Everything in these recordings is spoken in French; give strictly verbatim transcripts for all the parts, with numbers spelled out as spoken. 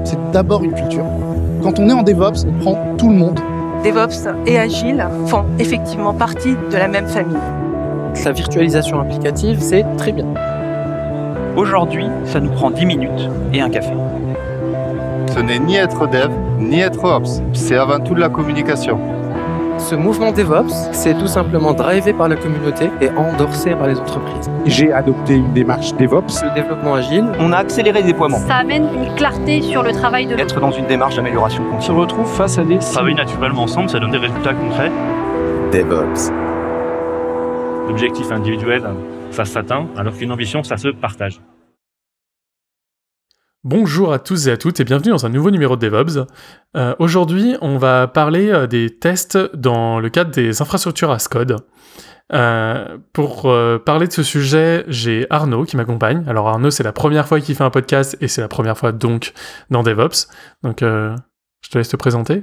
c'est d'abord une culture. Quand on est en DevOps, on prend tout le monde. DevOps et Agile font effectivement partie de la même famille. La virtualisation applicative, c'est très bien. Aujourd'hui, ça nous prend dix minutes et un café. Ce n'est ni être dev, ni être ops. C'est avant tout de la communication. Ce mouvement DevOps, c'est tout simplement drivé par la communauté et endorsé par les entreprises. J'ai adopté une démarche DevOps. Le développement agile, on a accéléré le déploiement. Ça amène une clarté sur le travail de l'autre. Être dans une démarche d'amélioration continue. On se retrouve face à des... Travailler naturellement ensemble, ça donne des résultats concrets. DevOps. L'objectif individuel, ça s'atteint, alors qu'une ambition, ça se partage. Bonjour à tous et à toutes et bienvenue dans un nouveau numéro de DevOps. Euh, aujourd'hui, on va parler euh, des tests dans le cadre des infrastructures as code. Euh, pour euh, parler de ce sujet, j'ai Arnaud qui m'accompagne. Alors Arnaud, c'est la première fois qu'il fait un podcast et c'est la première fois donc dans DevOps. Donc euh, je te laisse te présenter.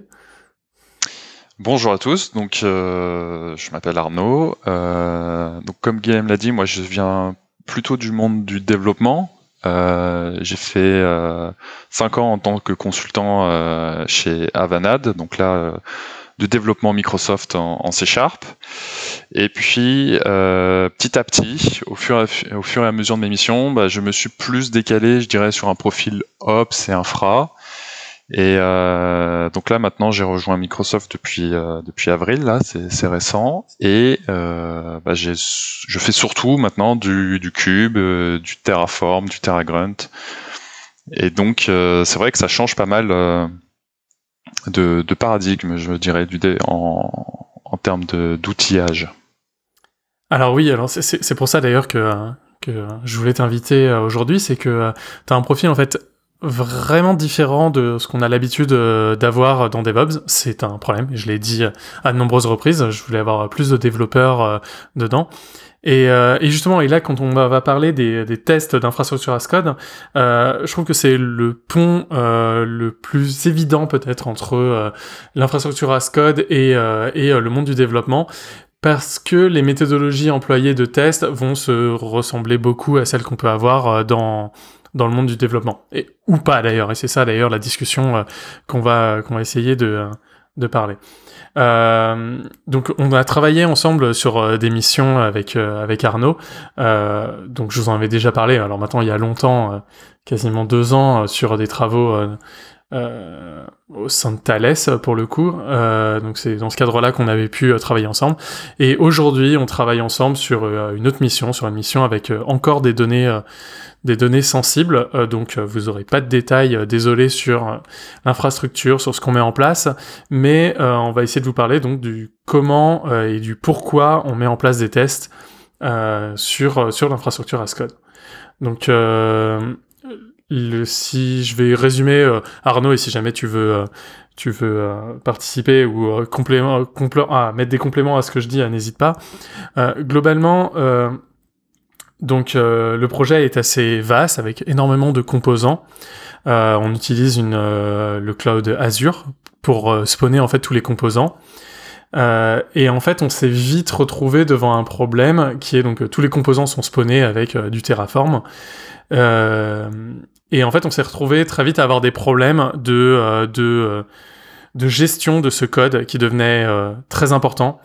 Bonjour à tous, donc euh, je m'appelle Arnaud. Euh, donc comme Guillaume l'a dit, moi je viens plutôt du monde du développement. Euh, j'ai fait euh, cinq ans en tant que consultant euh, chez Avanade, donc là euh, de développement Microsoft en, en C Sharp. Et puis euh, petit à petit, au fur, et, au fur et à mesure de mes missions, bah, je me suis plus décalé, je dirais, sur un profil Ops et Infra. Et euh, donc là maintenant j'ai rejoint Microsoft depuis euh, depuis avril, là c'est, c'est récent, et euh, bah, j'ai je fais surtout maintenant du du Cube, euh, du Terraform, du TerraGrunt, et donc euh, c'est vrai que ça change pas mal euh, de de paradigme, je dirais, du dé, en en termes de d'outillage. Alors oui, alors c'est c'est, c'est pour ça d'ailleurs que que je voulais t'inviter aujourd'hui, c'est que tu as un profil en fait vraiment différent de ce qu'on a l'habitude d'avoir dans DevOps. C'est un problème, je l'ai dit à de nombreuses reprises, je voulais avoir plus de développeurs euh, dedans. Et, euh, et justement, et là, quand on va parler des, des tests d'infrastructure as code, euh, je trouve que c'est le pont euh, le plus évident peut-être entre euh, l'infrastructure as code et, euh, et euh, le monde du développement, parce que les méthodologies employées de test vont se ressembler beaucoup à celles qu'on peut avoir euh, dans dans le monde du développement, et ou pas d'ailleurs, et c'est ça d'ailleurs la discussion euh, qu'on va qu'on va essayer de de parler. Euh, donc on a travaillé ensemble sur euh, des missions avec euh, avec Arnaud. Euh, donc je vous en avais déjà parlé. Alors maintenant il y a longtemps, euh, quasiment deux ans, euh, sur des travaux euh, euh, au sein de Thales pour le coup. Euh, donc c'est dans ce cadre-là qu'on avait pu euh, travailler ensemble. Et aujourd'hui on travaille ensemble sur euh, une autre mission, sur une mission avec euh, encore des données. Euh, des données sensibles, euh, donc euh, vous aurez pas de détails, euh, désolé, sur euh, l'infrastructure, sur ce qu'on met en place, mais euh, on va essayer de vous parler donc du comment euh, et du pourquoi on met en place des tests euh, sur, euh, sur l'infrastructure as code. Donc euh, le, si je vais résumer, euh, Arnaud, et si jamais tu veux euh, tu veux euh, participer ou euh, complément, complé- ah, mettre des compléments à ce que je dis, euh, n'hésite pas. Euh, globalement, euh, Donc euh, le projet est assez vaste avec énormément de composants. Euh, on utilise une, euh, le cloud Azure pour euh, spawner en fait tous les composants. Euh, et en fait on s'est vite retrouvé devant un problème qui est donc euh, tous les composants sont spawnés avec euh, du Terraform. Euh, et en fait on s'est retrouvé très vite à avoir des problèmes de, euh, de, euh, de gestion de ce code qui devenait euh, très important.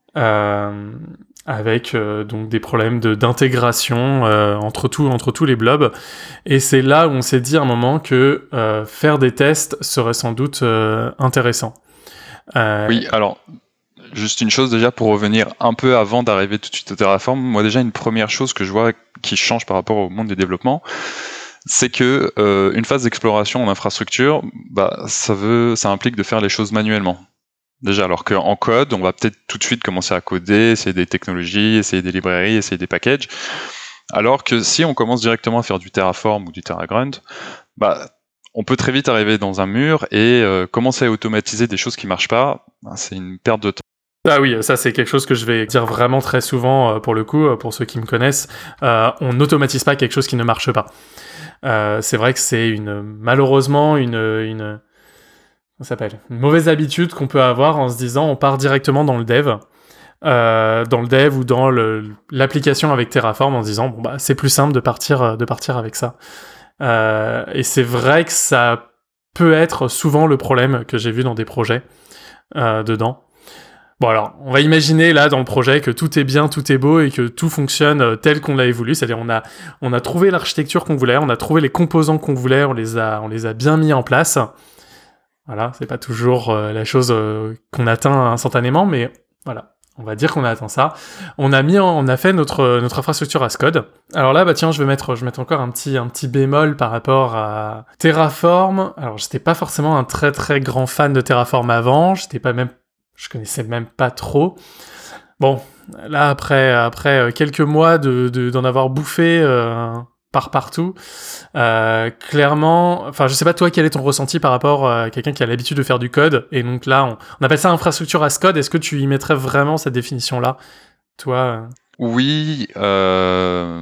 Euh, avec euh, donc des problèmes de, d'intégration euh, entre, tout, entre tous les blobs. Et c'est là où on s'est dit à un moment que euh, faire des tests serait sans doute euh, intéressant. Euh... Oui, alors, juste une chose déjà pour revenir un peu avant d'arriver tout de suite au Terraform. Moi déjà, une première chose que je vois qui change par rapport au monde du développement, c'est que euh, une phase d'exploration en infrastructure, bah, ça, veut, ça implique de faire les choses manuellement. Déjà, alors qu'en code, on va peut-être tout de suite commencer à coder, essayer des technologies, essayer des librairies, essayer des packages. Alors que si on commence directement à faire du Terraform ou du TerraGrunt, bah, on peut très vite arriver dans un mur et euh, commencer à automatiser des choses qui marchent pas. Bah, c'est une perte de temps. Ah oui, ça c'est quelque chose que je vais dire vraiment très souvent euh, pour le coup, pour ceux qui me connaissent. Euh, on n'automatise pas quelque chose qui ne marche pas. Euh, c'est vrai que c'est une malheureusement une... une ça s'appelle une mauvaise habitude qu'on peut avoir en se disant on part directement dans le dev, euh, dans le dev ou dans le, l'application avec Terraform en se disant bon bah c'est plus simple de partir de partir avec ça. Euh, et c'est vrai que ça peut être souvent le problème que j'ai vu dans des projets euh, dedans. Bon alors, on va imaginer là dans le projet que tout est bien, tout est beau et que tout fonctionne euh, tel qu'on l'avait voulu, c'est-à-dire on a on a trouvé l'architecture qu'on voulait, on a trouvé les composants qu'on voulait, on les a on les a bien mis en place. Voilà, c'est pas toujours euh, la chose euh, qu'on atteint instantanément, mais voilà. On va dire qu'on a atteint ça. On a mis, en, on a fait notre notre infrastructure as code. Alors là, bah tiens, je vais mettre, je vais mettre encore un petit un petit bémol par rapport à Terraform. Alors j'étais pas forcément un très très grand fan de Terraform avant. J'étais pas même, je connaissais même pas trop. Bon, là après après quelques mois de, de d'en avoir bouffé euh, par partout, euh, clairement, enfin je sais pas toi quel est ton ressenti par rapport à quelqu'un qui a l'habitude de faire du code, et donc là on, on appelle ça infrastructure as code. Est-ce que tu y mettrais vraiment cette définition là, toi euh... Oui, euh...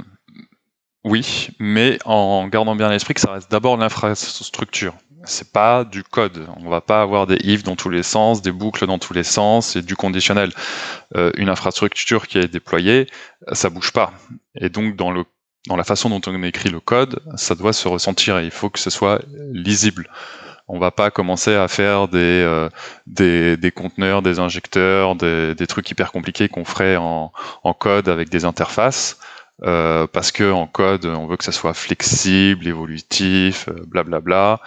oui, mais en gardant bien à l'esprit que ça reste d'abord l'infrastructure. C'est pas du code. On va pas avoir des if dans tous les sens, des boucles dans tous les sens et du conditionnel. Euh, une infrastructure qui est déployée, ça bouge pas. Et donc dans le dans la façon dont on écrit le code, ça doit se ressentir et il faut que ce soit lisible. On va pas commencer à faire des euh, des, des conteneurs, des injecteurs, des, des trucs hyper compliqués qu'on ferait en, en code avec des interfaces, euh, parce que en code, on veut que ça soit flexible, évolutif, blablabla.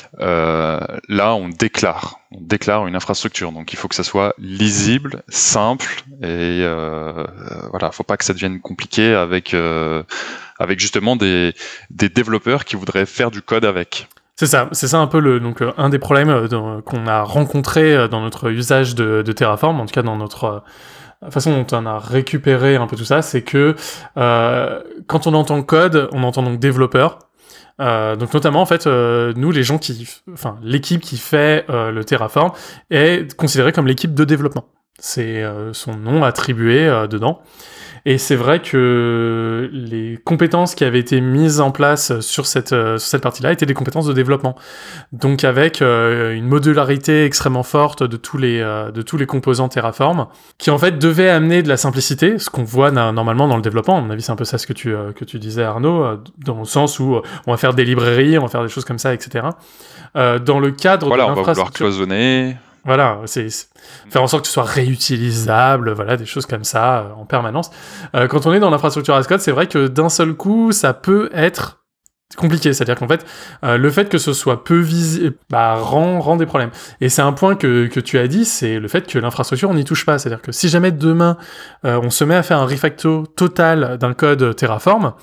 Euh, là, on déclare, on déclare une infrastructure, donc il faut que ça soit lisible, simple et euh, voilà, faut pas que ça devienne compliqué avec euh, avec justement des, des développeurs qui voudraient faire du code avec. C'est ça, c'est ça un peu le, donc, euh, un des problèmes euh, dans, qu'on a rencontré euh, dans notre usage de, de Terraform, en tout cas dans notre euh, la façon dont on a récupéré un peu tout ça, c'est que euh, quand on entend code, on entend donc développeur. Euh, donc notamment en fait, euh, nous les gens qui, enfin l'équipe qui fait euh, le Terraform est considérée comme l'équipe de développement. C'est euh, son nom attribué euh, dedans. Et c'est vrai que les compétences qui avaient été mises en place sur cette, euh, sur cette partie-là étaient des compétences de développement. Donc avec euh, une modularité extrêmement forte de tous les, euh, de tous les composants Terraform, qui en fait devaient amener de la simplicité, ce qu'on voit na- normalement dans le développement. À mon avis, c'est un peu ça ce que tu, euh, que tu disais, Arnaud, euh, dans le sens où euh, on va faire des librairies, on va faire des choses comme ça, et cetera. Euh, dans le cadre voilà, de l'infrastructure... Voilà, on va vouloir cloisonner... Voilà, c'est, c'est faire en sorte que ce soit réutilisable, voilà, des choses comme ça euh, en permanence. Euh, quand on est dans l'infrastructure as code, c'est vrai que d'un seul coup, ça peut être compliqué. C'est-à-dire qu'en fait, euh, le fait que ce soit peu visible, bah, rend, rend des problèmes. Et c'est un point que, que tu as dit, c'est le fait que l'infrastructure, on n'y touche pas. C'est-à-dire que si jamais demain, euh, on se met à faire un refacto total d'un code Terraform,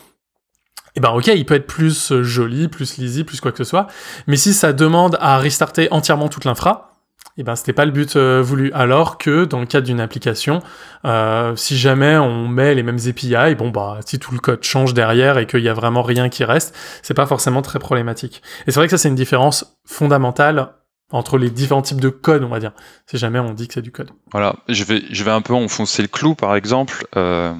eh ben ok, il peut être plus joli, plus lisible, plus quoi que ce soit, mais si ça demande à restarter entièrement toute l'infra, eh ben c'était pas le but euh, voulu. Alors que dans le cadre d'une application, euh, si jamais on met les mêmes A P I, bon bah si tout le code change derrière et qu'il y a vraiment rien qui reste, c'est pas forcément très problématique. Et c'est vrai que ça c'est une différence fondamentale entre les différents types de code, on va dire, si jamais on dit que c'est du code. Voilà, je vais je vais un peu enfoncer le clou, par exemple. Euh...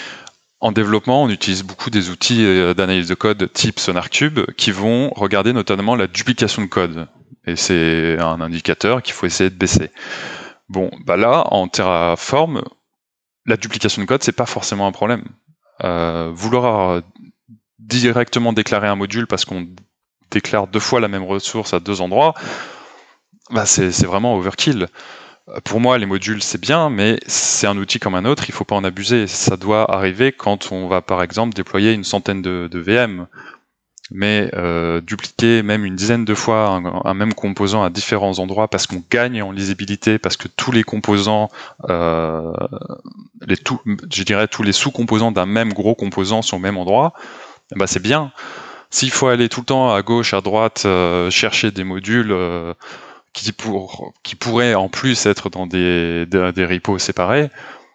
En développement, on utilise beaucoup des outils d'analyse de code type SonarCube qui vont regarder notamment la duplication de code. Et c'est un indicateur qu'il faut essayer de baisser. Bon, bah là, en Terraform, la duplication de code, c'est pas forcément un problème. Euh, vouloir directement déclarer un module parce qu'on déclare deux fois la même ressource à deux endroits, bah c'est, c'est vraiment overkill. Pour moi, les modules, c'est bien, mais c'est un outil comme un autre, il faut pas en abuser. Ça doit arriver quand on va, par exemple, déployer une centaine de, de V M. Mais euh, dupliquer même une dizaine de fois un, un même composant à différents endroits parce qu'on gagne en lisibilité, parce que tous les composants, euh, les tout, je dirais tous les sous-composants d'un même gros composant sont au même endroit, bah c'est bien. S'il faut aller tout le temps à gauche, à droite, euh, chercher des modules... Euh, Qui, pour, qui pourrait en plus être dans des, des, des repos séparés,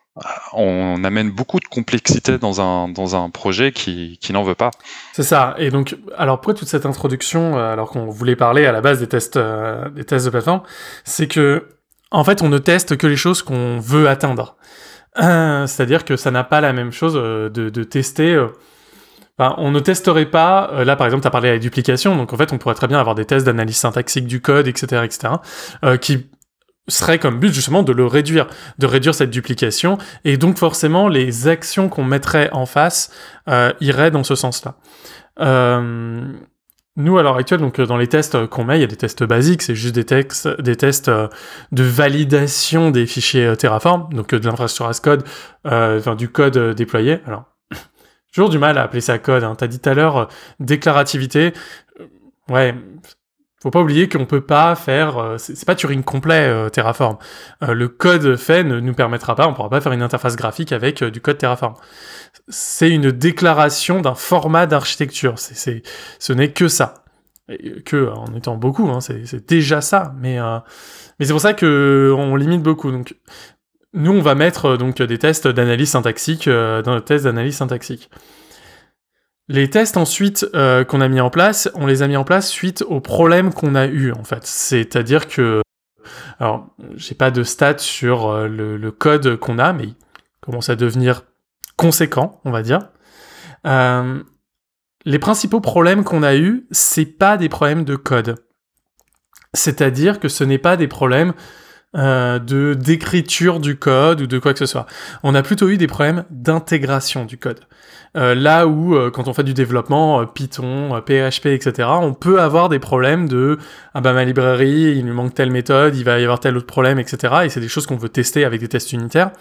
on amène beaucoup de complexité dans un, dans un projet qui, qui n'en veut pas. C'est ça. Et donc, alors pourquoi toute cette introduction, alors qu'on voulait parler à la base des tests, euh, des tests de plateforme, c'est que, en fait, on ne teste que les choses qu'on veut atteindre. Euh, c'est-à-dire que ça n'a pas la même chose euh, de, de tester... Euh, Enfin, on ne testerait pas, euh, là par exemple tu as parlé de la duplication, donc en fait on pourrait très bien avoir des tests d'analyse syntaxique du code, et cetera, et cetera, euh, qui seraient comme but justement de le réduire, de réduire cette duplication, et donc forcément les actions qu'on mettrait en face euh, iraient dans ce sens-là. Euh, Nous, à l'heure actuelle, donc, dans les tests qu'on met, il y a des tests basiques, c'est juste des, textes, des tests de validation des fichiers Terraform, donc de l'infrastructure as code, euh, enfin, du code déployé. Alors, j'ai toujours du mal à appeler ça code. Hein. Tu as dit tout à l'heure, déclarativité. Ouais, faut pas oublier qu'on peut pas faire... Euh, c'est, c'est pas Turing complet, euh, Terraform. Euh, le code fait ne nous permettra pas, on pourra pas faire une interface graphique avec euh, du code Terraform. C'est une déclaration d'un format d'architecture. C'est, c'est, ce n'est que ça. Et que, en étant beaucoup, hein, c'est, c'est déjà ça. Mais, euh, mais c'est pour ça qu'on limite beaucoup. Donc, nous, on va mettre euh, donc, des tests d'analyse syntaxique euh, dans le test d'analyse syntaxique. Les tests ensuite euh, qu'on a mis en place, on les a mis en place suite aux problèmes qu'on a eu en fait. C'est-à-dire que, alors j'ai pas de stats sur euh, le, le code qu'on a, mais il commence à devenir conséquent, on va dire. Euh, les principaux problèmes qu'on a eu, c'est pas des problèmes de code. C'est-à-dire que ce n'est pas des problèmes euh, de d'écriture du code ou de quoi que ce soit. On a plutôt eu des problèmes d'intégration du code. Euh, là où, euh, quand on fait du développement, euh, Python, euh, P H P, et cetera, on peut avoir des problèmes de « Ah bah ma librairie, il lui manque telle méthode, il va y avoir tel autre problème, et cetera » Et c'est des choses qu'on veut tester avec des tests unitaires.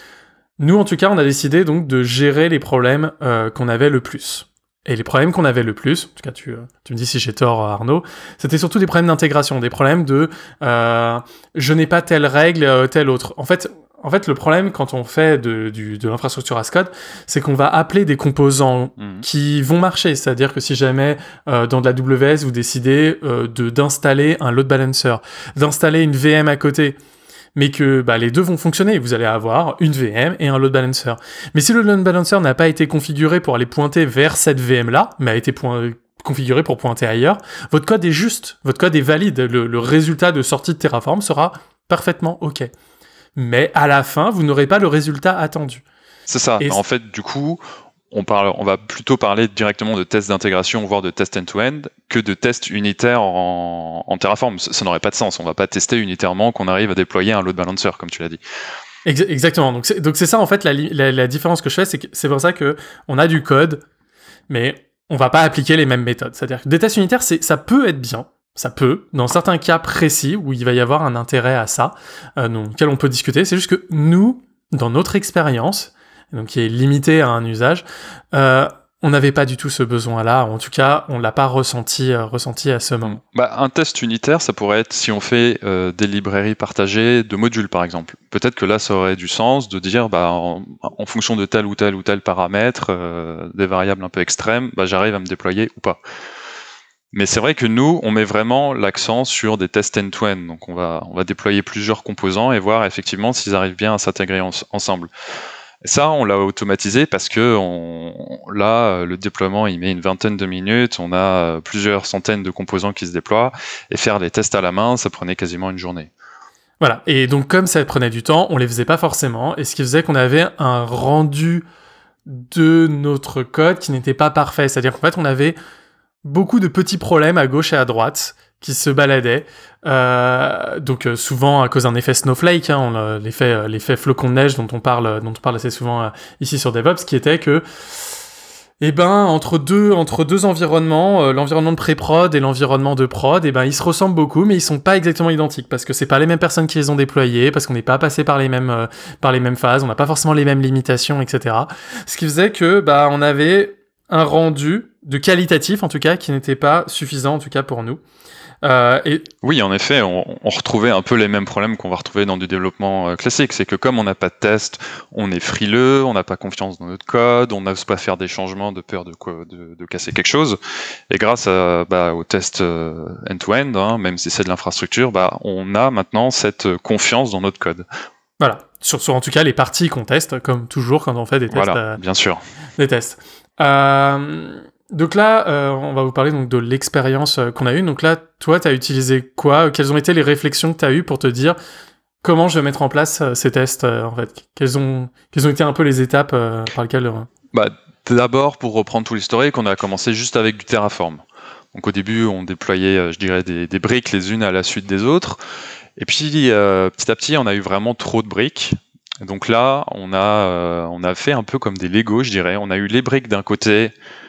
Nous, en tout cas, on a décidé donc de gérer les problèmes euh, qu'on avait le plus. Et les problèmes qu'on avait le plus, en tout cas tu, tu me dis si j'ai tort Arnaud, c'était surtout des problèmes d'intégration, des problèmes de euh, « je n'ai pas telle règle, euh, telle autre ». En fait, En fait, le problème quand on fait de, du, de l'infrastructure as code, c'est qu'on va appeler des composants mmh. qui vont marcher. C'est-à-dire que si jamais euh, dans de la W S vous décidez euh, de, d'installer un load balancer, d'installer une V M à côté, mais que bah, les deux vont fonctionner, vous allez avoir une V M et un load balancer. Mais si le load balancer n'a pas été configuré pour aller pointer vers cette V M-là, mais a été point... configuré pour pointer ailleurs, votre code est juste, votre code est valide. Le, le résultat de sortie de Terraform sera parfaitement OK. Mais à la fin, vous n'aurez pas le résultat attendu. C'est ça. Et en fait, du coup, on, parle, on va plutôt parler directement de tests d'intégration, voire de tests end-to-end, que de tests unitaires en, en Terraform. Ça, ça n'aurait pas de sens. On ne va pas tester unitairement qu'on arrive à déployer un load balancer, comme tu l'as dit. Exactement. Donc c'est, donc c'est ça, en fait, la, la, la différence que je fais, c'est que c'est pour ça qu'on a du code, mais on ne va pas appliquer les mêmes méthodes. C'est-à-dire que des tests unitaires, c'est, ça peut être bien. Ça peut, dans certains cas précis où il va y avoir un intérêt à ça, euh, dans lequel on peut discuter. C'est juste que nous, dans notre expérience, donc qui est limitée à un usage, euh, on n'avait pas du tout ce besoin-là. En tout cas, on l'a pas ressenti, euh, ressenti à ce moment. Bah, un test unitaire, ça pourrait être si on fait euh, des librairies partagées de modules, par exemple. Peut-être que là, ça aurait du sens de dire, bah, en, en fonction de tel ou tel ou tel paramètre, euh, des variables un peu extrêmes, bah, j'arrive à me déployer ou pas. Mais c'est vrai que nous, on met vraiment l'accent sur des tests end-to-end. Donc on va, on va déployer plusieurs composants et voir effectivement s'ils arrivent bien à s'intégrer en, ensemble. Et ça, on l'a automatisé parce que on, là, le déploiement, il met une vingtaine de minutes. On a plusieurs centaines de composants qui se déploient. Et faire les tests à la main, ça prenait quasiment une journée. Voilà. Et donc comme ça prenait du temps, on les faisait pas forcément. Et ce qui faisait qu'on avait un rendu de notre code qui n'était pas parfait. C'est-à-dire qu'en fait, on avait beaucoup de petits problèmes à gauche et à droite qui se baladaient, euh, donc euh, souvent à cause d'un effet snowflake, hein, on, euh, l'effet, euh, l'effet flocon de neige dont on parle, dont on parle assez souvent euh, ici sur DevOps, qui était que, eh ben, entre deux, entre deux environnements, euh, l'environnement de pré-prod et l'environnement de prod, eh ben, ils se ressemblent beaucoup, mais ils sont pas exactement identiques, parce que c'est pas les mêmes personnes qui les ont déployés, parce qu'on n'est pas passé par les mêmes, euh, par les mêmes phases, on n'a pas forcément les mêmes limitations, et cetera. Ce qui faisait que, bah, on avait un rendu de qualitatif, en tout cas, qui n'était pas suffisant, en tout cas pour nous. Euh, et... Oui, en effet, on, on retrouvait un peu les mêmes problèmes qu'on va retrouver dans du développement euh, classique. C'est que comme on n'a pas de test, on est frileux, on n'a pas confiance dans notre code, on n'ose pas faire des changements de peur de, quoi, de, de casser quelque chose. Et grâce à, bah, au test euh, end-to-end, hein, même si c'est de l'infrastructure, bah, on a maintenant cette confiance dans notre code. Voilà, sur, sur en tout cas les parties qu'on teste, comme toujours quand on fait des tests. Voilà, euh, bien sûr. Des tests. Euh... Donc là, euh, on va vous parler donc de l'expérience euh, qu'on a eue. Donc là, toi, tu as utilisé quoi ? Quelles ont été les réflexions que tu as eues pour te dire comment je vais mettre en place euh, ces tests euh, en fait ? Quelles ont, quelles ont été un peu les étapes euh, par lesquelles... Euh... Bah, d'abord, pour reprendre tout l'historique, on a commencé juste avec du Terraform. Donc au début, on déployait, euh, je dirais, des, des briques les unes à la suite des autres. Et puis, euh, petit à petit, on a eu vraiment trop de briques. Donc là, on a, euh, on a fait un peu comme des Lego, je dirais. On a eu les briques d'un côté,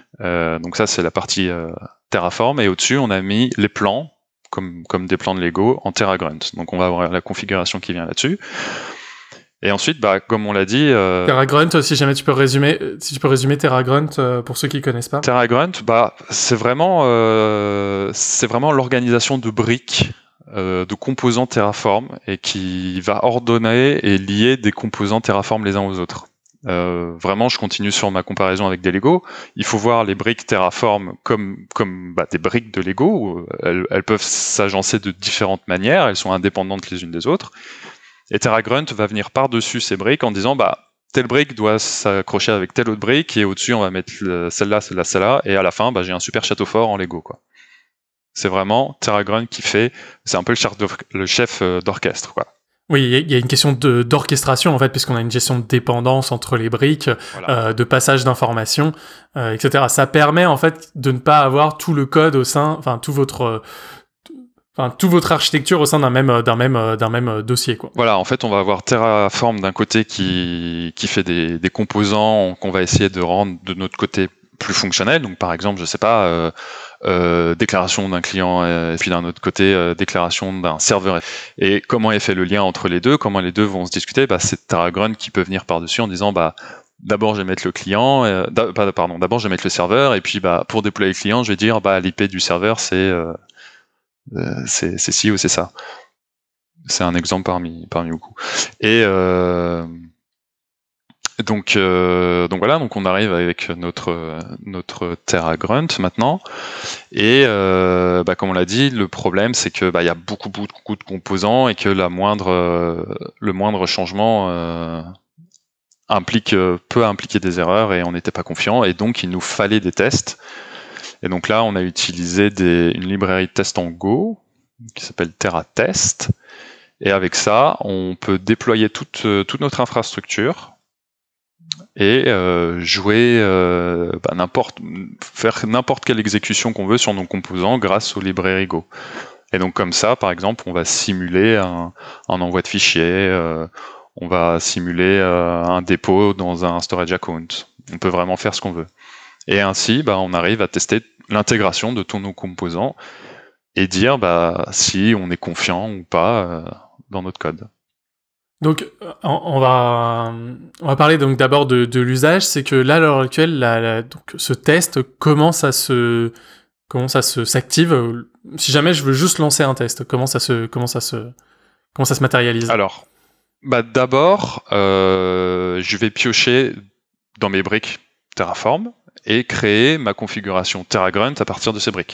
Euh, donc ça, c'est la partie euh, Terraform. Et au-dessus, on a mis les plans, comme, comme des plans de Lego, en TerraGrunt. Donc on va avoir la configuration qui vient là-dessus. Et ensuite, bah, comme on l'a dit... Euh... TerraGrunt, si jamais tu peux résumer, si tu peux résumer TerraGrunt euh, pour ceux qui connaissent pas. TerraGrunt, bah, c'est vraiment, euh, c'est vraiment l'organisation de briques, euh, de composants Terraform, et qui va ordonner et lier des composants Terraform les uns aux autres. Euh, vraiment, je continue sur ma comparaison avec des Lego. Il faut voir les briques Terraform comme, comme bah, des briques de Lego. Elles, elles peuvent s'agencer de différentes manières, elles sont indépendantes les unes des autres. Et TerraGrunt va venir par-dessus ces briques en disant bah telle brique doit s'accrocher avec telle autre brique et au-dessus on va mettre celle-là, celle-là, celle-là et à la fin bah, j'ai un super château fort en Lego quoi. C'est vraiment TerraGrunt qui fait, c'est un peu le chef, le chef d'orchestre quoi. Oui, il y a une question de, d'orchestration en fait, puisqu'on a une gestion de dépendance entre les briques, voilà. euh, de passage d'informations, euh, et cetera. Ça permet en fait de ne pas avoir tout le code au sein, enfin tout votre Enfin, toute votre architecture au sein d'un même, d'un même, d'un même dossier, quoi. Voilà, en fait, on va avoir Terraform d'un côté qui, qui fait des, des composants qu'on va essayer de rendre de notre côté plus fonctionnels. Donc, par exemple, je sais pas, euh, euh, déclaration d'un client et puis d'un autre côté, euh, déclaration d'un serveur. Et comment est fait le lien entre les deux, comment les deux vont se discuter, bah, c'est TerraGrunt qui peut venir par-dessus en disant, bah, d'abord, je vais mettre le client, euh, pardon, d'abord, je vais mettre le serveur, et puis, bah, pour déployer le client, je vais dire, bah, l'I P du serveur, c'est, euh, Euh, c'est, c'est ci ou c'est ça. C'est un exemple parmi, parmi beaucoup. Et euh, donc, euh, donc voilà, donc on arrive avec notre, notre TerraGrunt maintenant. Et euh, bah, comme on l'a dit, le problème c'est que bah, y a beaucoup, beaucoup de composants et que la moindre, euh, le moindre changement euh, implique, peut impliquer des erreurs et on n'était pas confiant. Et donc il nous fallait des tests. Et donc là, on a utilisé des, une librairie de test en Go qui s'appelle TerraTest. Et avec ça, on peut déployer toute, toute notre infrastructure et euh, jouer euh, bah, n'importe, faire n'importe quelle exécution qu'on veut sur nos composants grâce aux librairies Go. Et donc comme ça, par exemple, on va simuler un, un envoi de fichiers, euh, on va simuler euh, un dépôt dans un storage account. On peut vraiment faire ce qu'on veut. Et ainsi, bah, on arrive à tester l'intégration de tous nos composants et dire bah, si on est confiant ou pas euh, dans notre code. Donc, on va, on va parler donc d'abord de, de l'usage. C'est que là, à l'heure actuelle, la, la, donc, ce test commence à se, comment ça se s'active. Si jamais je veux juste lancer un test, comment ça se, comment ça se, comment ça se matérialise? Alors, bah, d'abord, euh, je vais piocher dans mes briques Terraform et créer ma configuration TerraGrunt à partir de ces briques.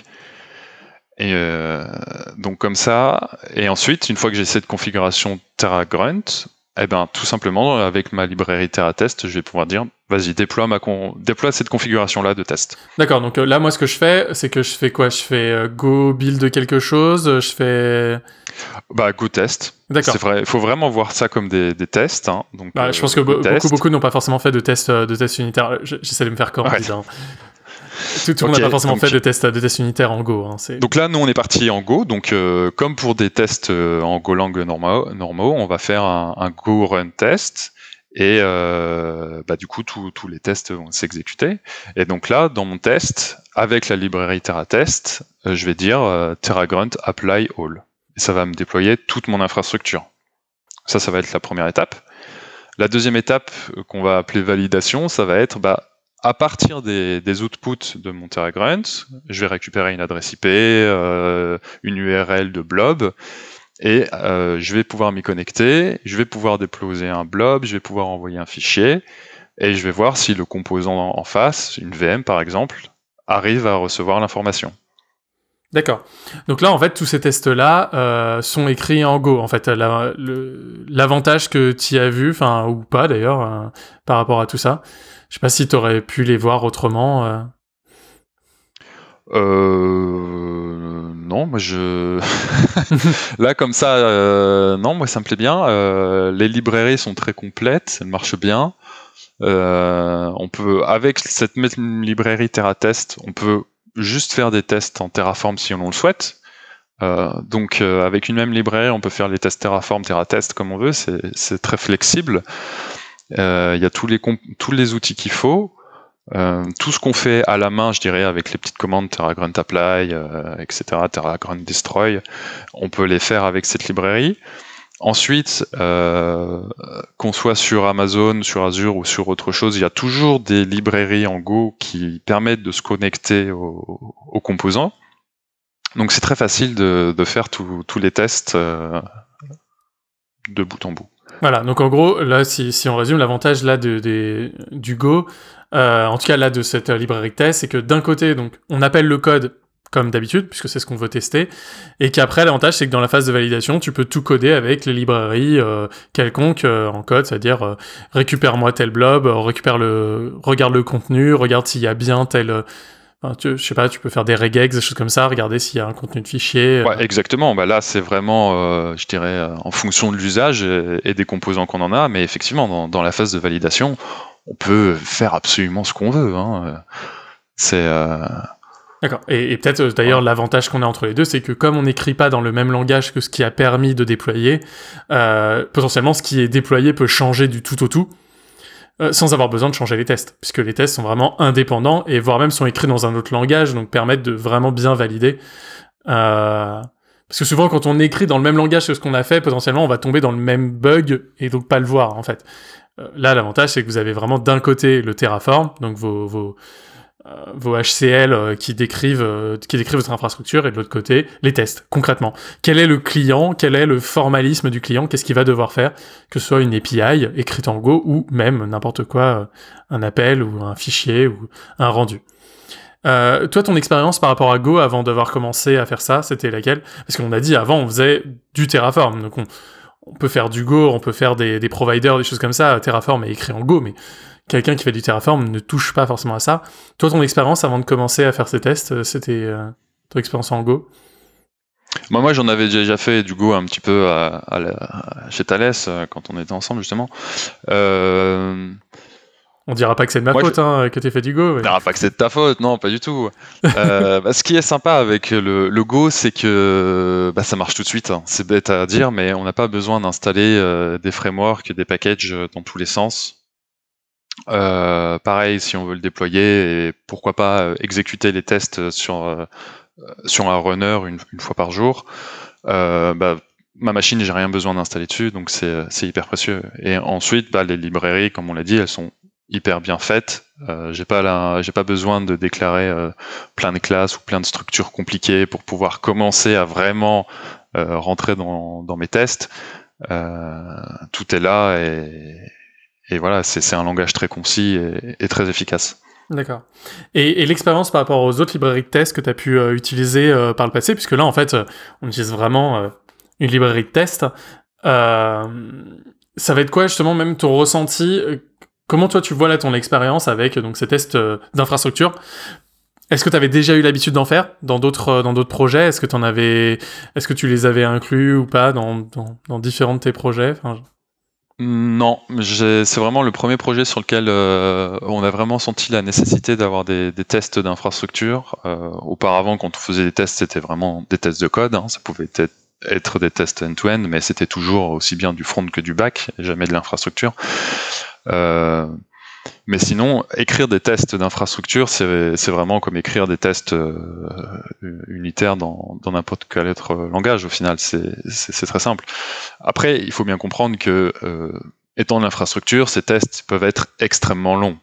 Et euh, donc comme ça, et ensuite, une fois que j'ai cette configuration TerraGrunt, eh ben tout simplement avec ma librairie TerraTest, je vais pouvoir dire, vas-y, déploie ma con- déploie cette configuration-là de test. D'accord. Donc euh, là, moi, ce que je fais, c'est que je fais quoi? Je fais euh, Go build quelque chose. Je fais bah Go test. D'accord. C'est vrai. Il faut vraiment voir ça comme des, des tests. Hein. Donc bah, euh, je pense que bo- beaucoup beaucoup n'ont pas forcément fait de tests de tests unitaires. Je, j'essaie de me faire corriger. Ouais. Hein. Tout, tout le monde n'a pas forcément donc, fait de tests de tests unitaires en Go. Hein, c'est... Donc là, nous, on est parti en Go. Donc, euh, comme pour des tests euh, en Golang normaux, normaux, on va faire un, un Go run test. Et euh, bah, du coup, tous les tests vont s'exécuter. Et donc là, dans mon test, avec la librairie TerraTest, euh, je vais dire euh, TerraGrunt apply all. Et ça va me déployer toute mon infrastructure. Ça, ça va être la première étape. La deuxième étape euh, qu'on va appeler validation, ça va être... bah, à partir des, des outputs de mon TerraGrunt, je vais récupérer une adresse I P, euh, une U R L de blob, et euh, je vais pouvoir m'y connecter, je vais pouvoir déployer un blob, je vais pouvoir envoyer un fichier, et je vais voir si le composant en face, une V M par exemple, arrive à recevoir l'information. D'accord. Donc là, en fait, tous ces tests-là euh, sont écrits en Go. En fait, la, le, l'avantage que tu as vu, enfin ou pas d'ailleurs, euh, par rapport à tout ça. Je sais pas si tu aurais pu les voir autrement. Euh... Euh... Non, moi je... Là, comme ça, euh... non, moi ça me plaît bien. Euh... Les librairies sont très complètes, elles marchent bien. Euh... On peut, avec cette même librairie TerraTest, on peut juste faire des tests en Terraform si on le souhaite. Euh, donc, euh, avec une même librairie, on peut faire les tests Terraform, TerraTest comme on veut, c'est, c'est très flexible. Il euh, y a tous les, comp- tous les outils qu'il faut. Euh, tout ce qu'on fait à la main, je dirais, avec les petites commandes Terra Grunt Apply, euh, et cetera, Terra Grunt Destroy, on peut les faire avec cette librairie. Ensuite, euh, qu'on soit sur Amazon, sur Azure ou sur autre chose, il y a toujours des librairies en Go qui permettent de se connecter aux, aux composants. Donc c'est très facile de, de faire tous les tests euh, de bout en bout. Voilà, donc en gros, là, si, si on résume, l'avantage là de, de, du Go, euh, en tout cas là de cette librairie de test, c'est que d'un côté, donc, on appelle le code comme d'habitude, puisque c'est ce qu'on veut tester, et qu'après, l'avantage, c'est que dans la phase de validation, tu peux tout coder avec les librairies euh, quelconques euh, en code, c'est-à-dire euh, récupère-moi tel blob, euh, récupère le, regarde le contenu, regarde s'il y a bien tel... Euh, Tu, je sais pas, tu peux faire des regex, des choses comme ça, regarder s'il y a un contenu de fichier. Ouais, exactement. Bah là, c'est vraiment, euh, je dirais, euh, en fonction de l'usage et, et des composants qu'on en a. Mais effectivement, dans, dans la phase de validation, on peut faire absolument ce qu'on veut. Hein. C'est. Euh... D'accord. Et, et peut-être, d'ailleurs, ouais. L'avantage qu'on a entre les deux, c'est que comme on n'écrit pas dans le même langage que ce qui a permis de déployer, euh, potentiellement, ce qui est déployé peut changer du tout au tout. Euh, sans avoir besoin de changer les tests, puisque les tests sont vraiment indépendants, et voire même sont écrits dans un autre langage, donc permettent de vraiment bien valider. Euh... Parce que souvent, quand on écrit dans le même langage que ce qu'on a fait, potentiellement, on va tomber dans le même bug, et donc pas le voir, en fait. Euh, là, l'avantage, c'est que vous avez vraiment d'un côté le Terraform, donc vos... vos Euh, vos H C L euh, qui décrivent euh, qui décrivent votre infrastructure, et de l'autre côté les tests concrètement. Quel est le client, quel est le formalisme du client, qu'est-ce qu'il va devoir faire, que ce soit une A P I écrite en Go ou même n'importe quoi, euh, un appel ou un fichier ou un rendu. Euh, toi, ton expérience par rapport à Go avant d'avoir commencé à faire ça, c'était laquelle? Parce qu'on a dit avant on faisait du Terraform, donc on, on peut faire du Go, on peut faire des, des providers, des choses comme ça. Terraform est écrit en Go, mais quelqu'un qui fait du Terraform ne touche pas forcément à ça. Toi, ton expérience avant de commencer à faire ces tests, c'était euh, ton expérience en Go? Moi, moi j'en avais déjà fait du Go un petit peu à, à la, à, chez Thales, quand on était ensemble, justement. Euh... On dira pas que c'est de ma moi, faute je... hein, que tu aies fait du Go. On dira pas que c'est de ta faute, non, pas du tout. euh, bah, ce qui est sympa avec le, le Go, c'est que bah, ça marche tout de suite. Hein. C'est bête à dire, mais on n'a pas besoin d'installer euh, des frameworks, des packages dans tous les sens. Euh, pareil, si on veut le déployer, et pourquoi pas euh, exécuter les tests sur, euh, sur un runner une, une fois par jour, euh, bah, ma machine, j'ai rien besoin d'installer dessus, donc c'est, c'est hyper précieux. Et ensuite, bah, les librairies, comme on l'a dit, elles sont hyper bien faites. Euh, j'ai pas la, j'ai pas besoin de déclarer euh, plein de classes ou plein de structures compliquées pour pouvoir commencer à vraiment euh, rentrer dans, dans mes tests. Euh, tout est là et Et voilà, c'est, c'est un langage très concis et, et très efficace. D'accord. Et, et l'expérience par rapport aux autres librairies de test que tu as pu euh, utiliser euh, par le passé, puisque là, en fait, euh, on utilise vraiment euh, une librairie de test. Euh, ça va être quoi, justement, même ton ressenti? Comment, toi, tu vois là ton expérience avec donc, ces tests euh, d'infrastructure? Est-ce que tu avais déjà eu l'habitude d'en faire dans d'autres, euh, dans d'autres projets? Est-ce que, t'en avais... Est-ce que tu les avais inclus ou pas dans, dans, dans différents de tes projets? Enfin, Non, j'ai, c'est vraiment le premier projet sur lequel euh, on a vraiment senti la nécessité d'avoir des, des tests d'infrastructure. Euh, auparavant, quand on faisait des tests, c'était vraiment des tests de code. Hein, ça pouvait être, être des tests end-to-end, mais c'était toujours aussi bien du front que du back, et jamais de l'infrastructure. Euh, mais sinon, écrire des tests d'infrastructure, c'est, c'est vraiment comme écrire des tests euh, unitaires dans, dans n'importe quel autre langage. Au final, c'est, c'est, c'est très simple. Après, il faut bien comprendre que, euh, étant de l'infrastructure, ces tests peuvent être extrêmement longs.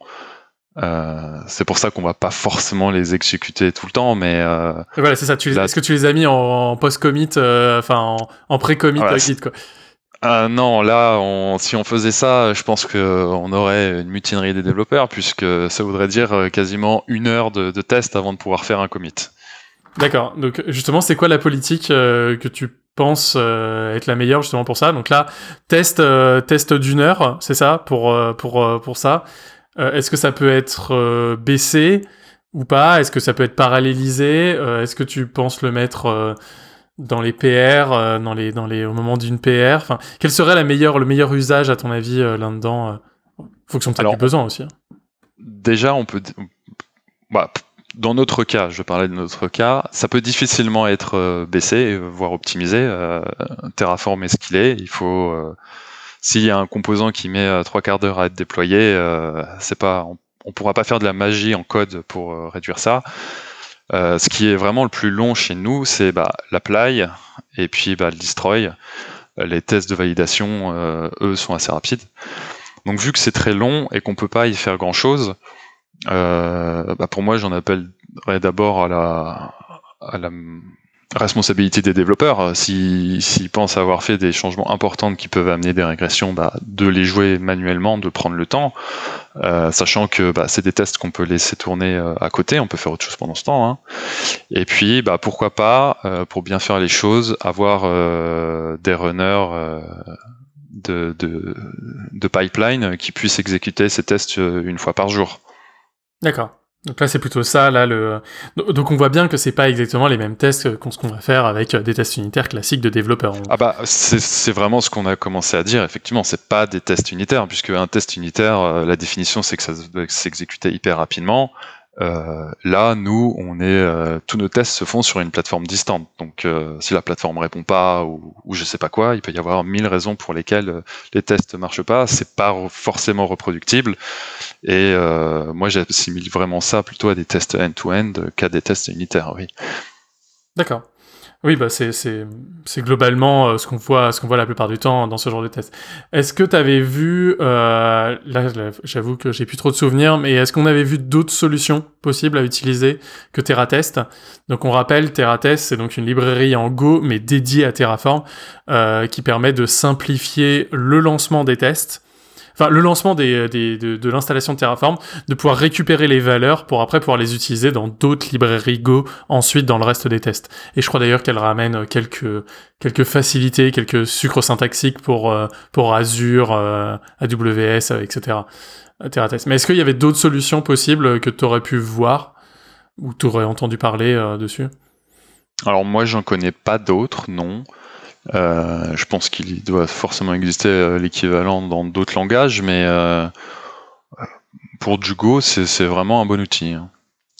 Euh, c'est pour ça qu'on va pas forcément les exécuter tout le temps, mais euh, voilà, c'est ça. Tu les, là, est-ce que tu les as mis en, en post-commit, euh, enfin en, en pré-commit voilà, Git, quoi? Ah non, là, on, si on faisait ça, je pense qu'on aurait une mutinerie des développeurs, puisque ça voudrait dire quasiment une heure de, de test avant de pouvoir faire un commit. D'accord. Donc justement, c'est quoi la politique euh, que tu penses euh, être la meilleure justement pour ça? Donc là, test, euh, test d'une heure, c'est ça pour euh, pour euh, pour ça. Euh, est-ce que ça peut être euh, baissé ou pas? Est-ce que ça peut être parallélisé? euh, Est-ce que tu penses le mettre euh, dans les P R, euh, dans les, dans les, au moment d'une P R, enfin, quel serait la meilleure, le meilleur usage à ton avis euh, là-dedans, euh, en fonction de tes besoins aussi? Hein. Déjà, on peut, bah, dans notre cas, je parlais de notre cas, ça peut difficilement être euh, baissé, voire optimisé. Euh, Terraform est ce qu'il est. Il faut, euh, s'il y a un composant qui met euh, trois quarts d'heure à être déployé, euh, c'est pas, on, on pourra pas faire de la magie en code pour euh, réduire ça. Euh, ce qui est vraiment le plus long chez nous, c'est bah, l'apply et puis bah, le destroy. Les tests de validation, euh, eux, sont assez rapides. Donc vu que c'est très long et qu'on peut pas y faire grand-chose, euh, bah, pour moi, j'en appellerais d'abord à la, à la responsabilité des développeurs. S'ils s'ils pensent avoir fait des changements importants qui peuvent amener des régressions, bah, de les jouer manuellement, de prendre le temps, euh, sachant que bah, c'est des tests qu'on peut laisser tourner euh, à côté, on peut faire autre chose pendant ce temps. Hein. Et puis, bah, pourquoi pas, euh, pour bien faire les choses, avoir euh, des runners euh, de, de, de pipeline qui puissent exécuter ces tests une fois par jour. D'accord. Donc là, c'est plutôt ça, là, le... Donc on voit bien que c'est pas exactement les mêmes tests qu'on ce qu'on va faire avec des tests unitaires classiques de développeurs. Ah bah, c'est, c'est vraiment ce qu'on a commencé à dire, effectivement, c'est pas des tests unitaires, puisque un test unitaire, la définition, c'est que ça doit s'exécuter hyper rapidement. Euh, là, nous, on est, euh, tous nos tests se font sur une plateforme distante. Donc, euh, si la plateforme répond pas ou, ou je sais pas quoi, il peut y avoir mille raisons pour lesquelles euh, les tests marchent pas. C'est pas forcément reproductible. Et euh, moi, j'assimile vraiment ça plutôt à des tests end-to-end qu'à des tests unitaires. Oui. D'accord. Oui, bah c'est c'est c'est globalement euh, ce qu'on voit ce qu'on voit la plupart du temps dans ce genre de tests. Est-ce que tu avais vu euh, là, là j'avoue que j'ai plus trop de souvenirs, mais est-ce qu'on avait vu d'autres solutions possibles à utiliser que TerraTest? Donc on rappelle, TerraTest, c'est donc une librairie en Go mais dédiée à Terraform euh, qui permet de simplifier le lancement des tests. Enfin, le lancement des, des, de, de l'installation de Terraform, de pouvoir récupérer les valeurs pour après pouvoir les utiliser dans d'autres librairies Go ensuite dans le reste des tests. Et je crois d'ailleurs qu'elle ramène quelques, quelques facilités, quelques sucres syntaxiques pour, pour Azure, euh, A W S, et cetera. TerraTest. Mais est-ce qu'il y avait d'autres solutions possibles que tu aurais pu voir ou tu aurais entendu parler euh, dessus? Alors moi, j'en connais pas d'autres, non. Euh, je pense qu'il doit forcément exister euh, l'équivalent dans d'autres langages, mais euh, pour du Go, c'est, c'est vraiment un bon outil. Hein.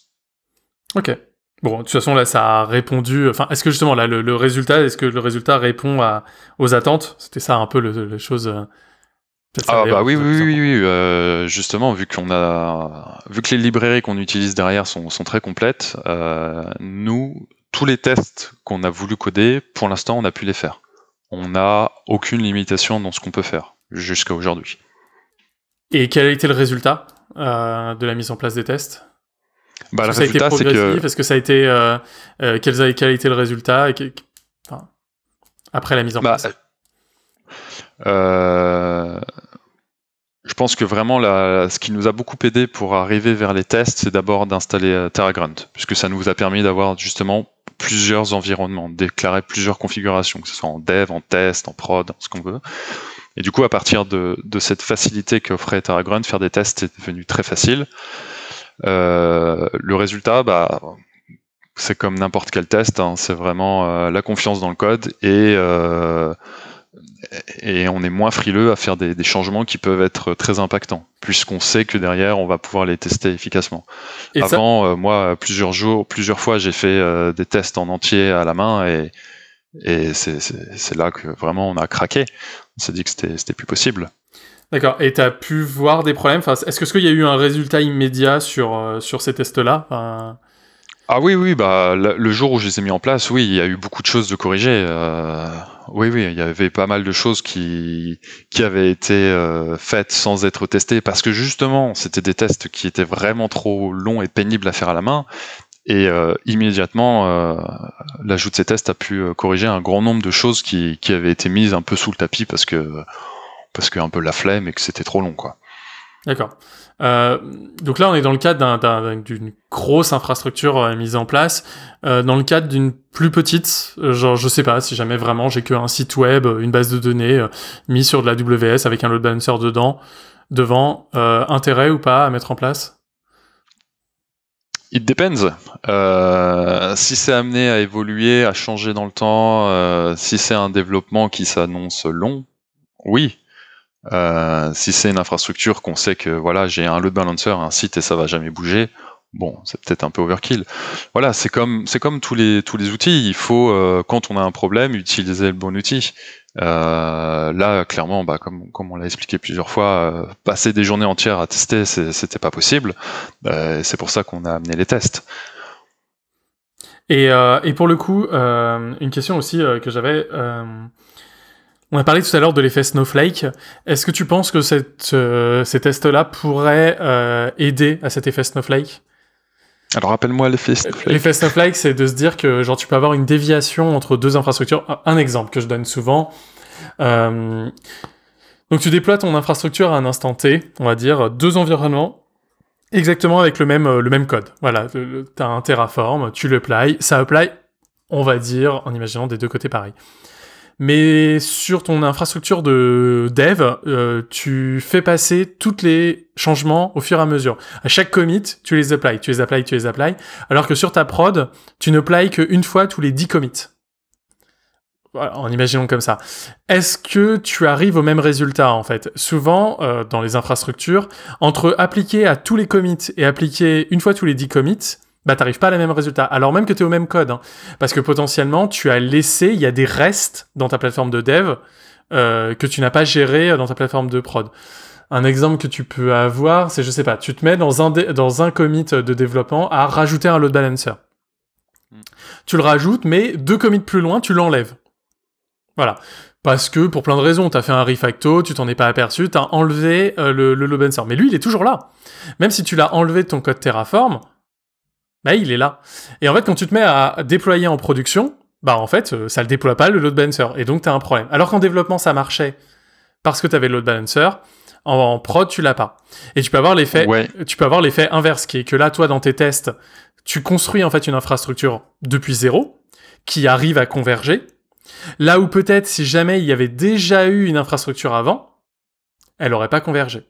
Ok. Bon, de toute façon, là, ça a répondu... Enfin, est-ce que justement, là, le, le résultat, est-ce que le résultat répond à, aux attentes? C'était ça un peu le, les choses... Euh, ah bah oui, oui, oui, oui. Euh, justement, vu qu'on a... Vu que les librairies qu'on utilise derrière sont, sont très complètes, euh, nous... Tous les tests qu'on a voulu coder, pour l'instant, on a pu les faire. On n'a aucune limitation dans ce qu'on peut faire, jusqu'à aujourd'hui. Et quel a été le résultat euh, de la mise en place des tests? Bah, le ça a été résultat, c'est que... Est-ce que ça a été... Euh, euh, quel, a, quel a été le résultat et quel... enfin, après la mise en bah, place euh... Je pense que vraiment, la, ce qui nous a beaucoup aidé pour arriver vers les tests, c'est d'abord d'installer TerraGrunt, puisque ça nous a permis d'avoir justement plusieurs environnements, déclarer plusieurs configurations, que ce soit en dev, en test, en prod, ce qu'on veut. Et du coup, à partir de, de cette facilité qu'offrait TerraGrunt, faire des tests est devenu très facile. Euh, le résultat, bah, c'est comme n'importe quel test, hein, c'est vraiment euh, la confiance dans le code et... Euh, et on est moins frileux à faire des, des changements qui peuvent être très impactants, puisqu'on sait que derrière, on va pouvoir les tester efficacement. Et Avant, ça... euh, moi, plusieurs jours, plusieurs fois, j'ai fait euh, des tests en entier à la main, et, et c'est, c'est, c'est là que vraiment on a craqué. On s'est dit que c'était, c'était plus possible. D'accord. Et tu as pu voir des problèmes? Enfin, est-ce que, est-ce qu'il y a eu un résultat immédiat sur, euh, sur ces tests-là? Enfin... Ah oui, oui, bah, le jour où je les ai mis en place, oui, il y a eu beaucoup de choses de corriger. Euh, oui, oui, il y avait pas mal de choses qui, qui avaient été euh, faites sans être testées, parce que justement, c'était des tests qui étaient vraiment trop longs et pénibles à faire à la main. Et euh, immédiatement, euh, l'ajout de ces tests a pu euh, corriger un grand nombre de choses qui, qui avaient été mises un peu sous le tapis parce que, parce que un peu la flemme et que c'était trop long, quoi. D'accord. Euh, donc là, on est dans le cadre d'un, d'un, d'une grosse infrastructure euh, mise en place. Euh, dans le cadre d'une plus petite, euh, genre je sais pas si jamais vraiment j'ai qu'un site web, une base de données euh, mis sur de la A W S avec un load balancer dedans, devant, euh, intérêt ou pas à mettre en place? It depends. Euh, si c'est amené à évoluer, à changer dans le temps, euh, si c'est un développement qui s'annonce long, oui. Euh, si c'est une infrastructure qu'on sait que voilà, j'ai un load balancer, un site et ça va jamais bouger, bon, c'est peut-être un peu overkill. Voilà, c'est comme c'est comme tous les tous les outils, il faut euh, quand on a un problème utiliser le bon outil. Euh, là, clairement, bah, comme, comme on l'a expliqué plusieurs fois, euh, passer des journées entières à tester, c'est, c'était pas possible. Euh, c'est pour ça qu'on a amené les tests. Et, euh, et pour le coup, euh, une question aussi euh, que j'avais... Euh... On a parlé tout à l'heure de l'effet Snowflake. Est-ce que tu penses que cette, euh, ces tests-là pourraient euh, aider à cet effet Snowflake ? Alors rappelle-moi l'effet Snowflake. L'effet Snowflake, c'est de se dire que genre tu peux avoir une déviation entre deux infrastructures. Un exemple que je donne souvent. Euh... Donc tu déploies ton infrastructure à un instant T, on va dire deux environnements, exactement avec le même, le même code. Voilà, tu as un Terraform, tu le apply, ça apply, on va dire, en imaginant des deux côtés pareil. Mais sur ton infrastructure de dev, euh, tu fais passer tous les changements au fur et à mesure. À chaque commit, tu les applies, tu les applies, tu les applies, alors que sur ta prod, tu ne applies qu'une fois tous les dix commits. Voilà, en imaginant comme ça. Est-ce que tu arrives au même résultat, en fait ? Souvent, euh, dans les infrastructures, entre appliquer à tous les commits et appliquer une fois tous les dix commits, bah t'arrives pas à la même résultat, alors même que t'es au même code, hein. Parce que potentiellement, tu as laissé, il y a des restes dans ta plateforme de dev euh, que tu n'as pas géré dans ta plateforme de prod. Un exemple que tu peux avoir, c'est, je sais pas, tu te mets dans un, dé- dans un commit de développement à rajouter un load balancer. Mm. Tu le rajoutes, mais deux commits plus loin, tu l'enlèves. Voilà. Parce que, pour plein de raisons, t'as fait un refacto, tu t'en es pas aperçu, t'as enlevé euh, le, le load balancer. Mais lui, il est toujours là. Même si tu l'as enlevé de ton code Terraform, bah, il est là. Et en fait, quand tu te mets à déployer en production, bah, en fait, ça le déploie pas, le load balancer. Et donc, t'as un problème. Alors qu'en développement, ça marchait parce que t'avais le load balancer. En, en prod, tu l'as pas. Et tu peux avoir l'effet, ouais. tu peux avoir l'effet inverse, qui est que là, toi, dans tes tests, tu construis, en fait, une infrastructure depuis zéro, qui arrive à converger. Là où peut-être, si jamais il y avait déjà eu une infrastructure avant, elle aurait pas convergé.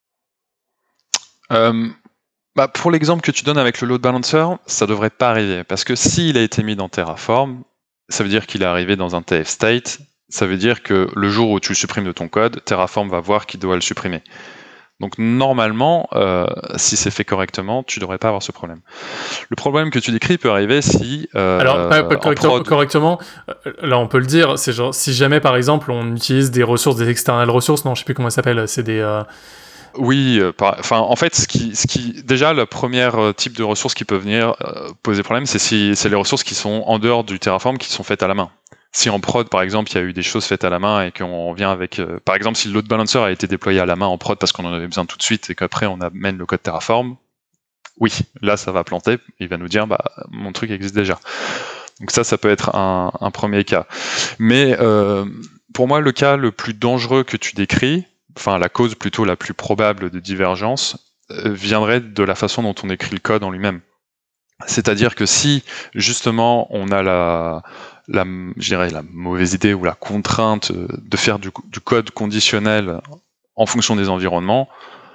Euh... Bah, pour l'exemple que tu donnes avec le load balancer, ça devrait pas arriver. Parce que s'il a été mis dans Terraform, ça veut dire qu'il est arrivé dans un T F state. Ça veut dire que le jour où tu le supprimes de ton code, Terraform va voir qu'il doit le supprimer. Donc normalement, euh, si c'est fait correctement, tu devrais pas avoir ce problème. Le problème que tu décris peut arriver si... Euh, Alors, pas, pas correctement, prod... correctement, là on peut le dire, c'est genre, si jamais par exemple on utilise des ressources, des external ressources, non je sais plus comment ça s'appelle, c'est des... Euh... Oui, euh, par... enfin, en fait, ce qui, ce qui, déjà, le premier type de ressources qui peut venir euh, poser problème, c'est si c'est les ressources qui sont en dehors du Terraform, qui sont faites à la main. Si en prod, par exemple, il y a eu des choses faites à la main et qu'on vient avec, euh, par exemple, si le load balancer a été déployé à la main en prod parce qu'on en avait besoin tout de suite et qu'après on amène le code Terraform, oui, là ça va planter. Il va nous dire, bah, mon truc existe déjà. Donc ça, ça peut être un, un premier cas. Mais euh, pour moi, le cas le plus dangereux que tu décris, enfin la cause plutôt la plus probable de divergence, euh, viendrait de la façon dont on écrit le code en lui-même. C'est-à-dire que si justement on a la, la, je dirais la mauvaise idée ou la contrainte de faire du, du code conditionnel en fonction des environnements,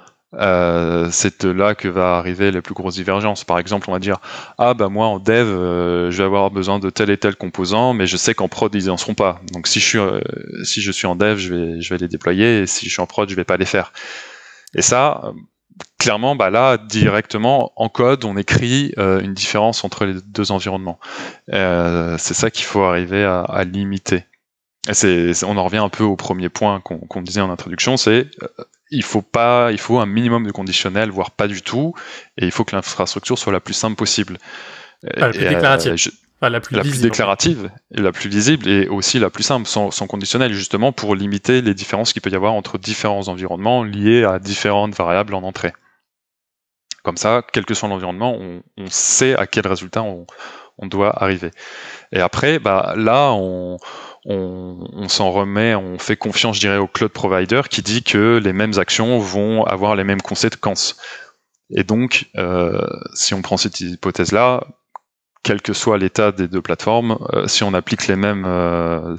euh, c'est de là que va arriver les plus grosses divergences. Par exemple, on va dire ah bah moi en dev euh, je vais avoir besoin de tel et tel composant, mais je sais qu'en prod ils en seront pas. Donc si je suis euh, si je suis en dev, je vais je vais les déployer, et si je suis en prod, je vais pas les faire. Et ça, clairement, bah là, directement, en code, on écrit euh, une différence entre les deux environnements. Euh, c'est ça qu'il faut arriver à, à limiter. Et c'est, c'est, on en revient un peu au premier point qu'on, qu'on disait en introduction, c'est euh, il faut pas, il faut un minimum de conditionnel, voire pas du tout, et il faut que l'infrastructure soit la plus simple possible. Ah, la plus et, déclarative. Euh, je, enfin, la plus, la visible, plus déclarative, et la plus visible, et aussi la plus simple, sans, sans conditionnel, justement pour limiter les différences qu'il peut y avoir entre différents environnements liés à différentes variables en entrée. Comme ça, quel que soit l'environnement, on, on sait à quel résultat on, on doit arriver. Et après, bah, là, on, on, on s'en remet, on fait confiance, je dirais, au cloud provider qui dit que les mêmes actions vont avoir les mêmes conséquences. Et donc, euh, si on prend cette hypothèse-là, quel que soit l'état des deux plateformes, euh, si on applique les mêmes, euh,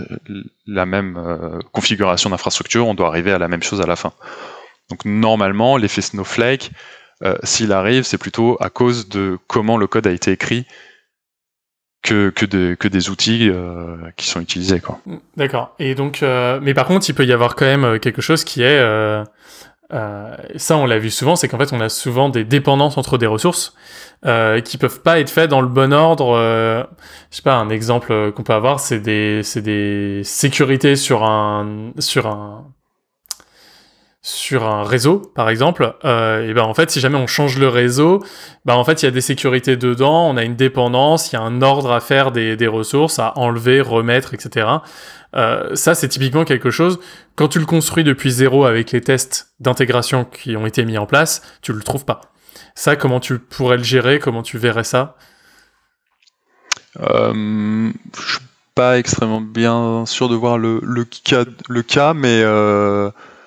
la même euh, configuration d'infrastructure, on doit arriver à la même chose à la fin. Donc normalement, l'effet Snowflake, euh, s'il arrive, c'est plutôt à cause de comment le code a été écrit que, que, de, que des outils euh, qui sont utilisés, quoi. D'accord. Et donc, euh, mais par contre, il peut y avoir quand même quelque chose qui est... Euh... Euh, ça, on l'a vu souvent, c'est qu'en fait, on a souvent des dépendances entre des ressources euh, qui peuvent pas être faites dans le bon ordre. Euh, je sais pas, un exemple qu'on peut avoir, c'est des, c'est des sécurités sur un, sur un, sur un réseau, par exemple. Euh, et ben en fait, si jamais on change le réseau, ben en fait, il y a des sécurités dedans, on a une dépendance, il y a un ordre à faire des, des ressources, à enlever, remettre, et cetera. Euh, ça, c'est typiquement quelque chose, quand tu le construis depuis zéro avec les tests d'intégration qui ont été mis en place, tu le trouves pas. Ça, comment tu pourrais le gérer? Comment tu verrais ça? euh, Je suis pas extrêmement bien sûr de voir le, le, cas, le cas, mais euh,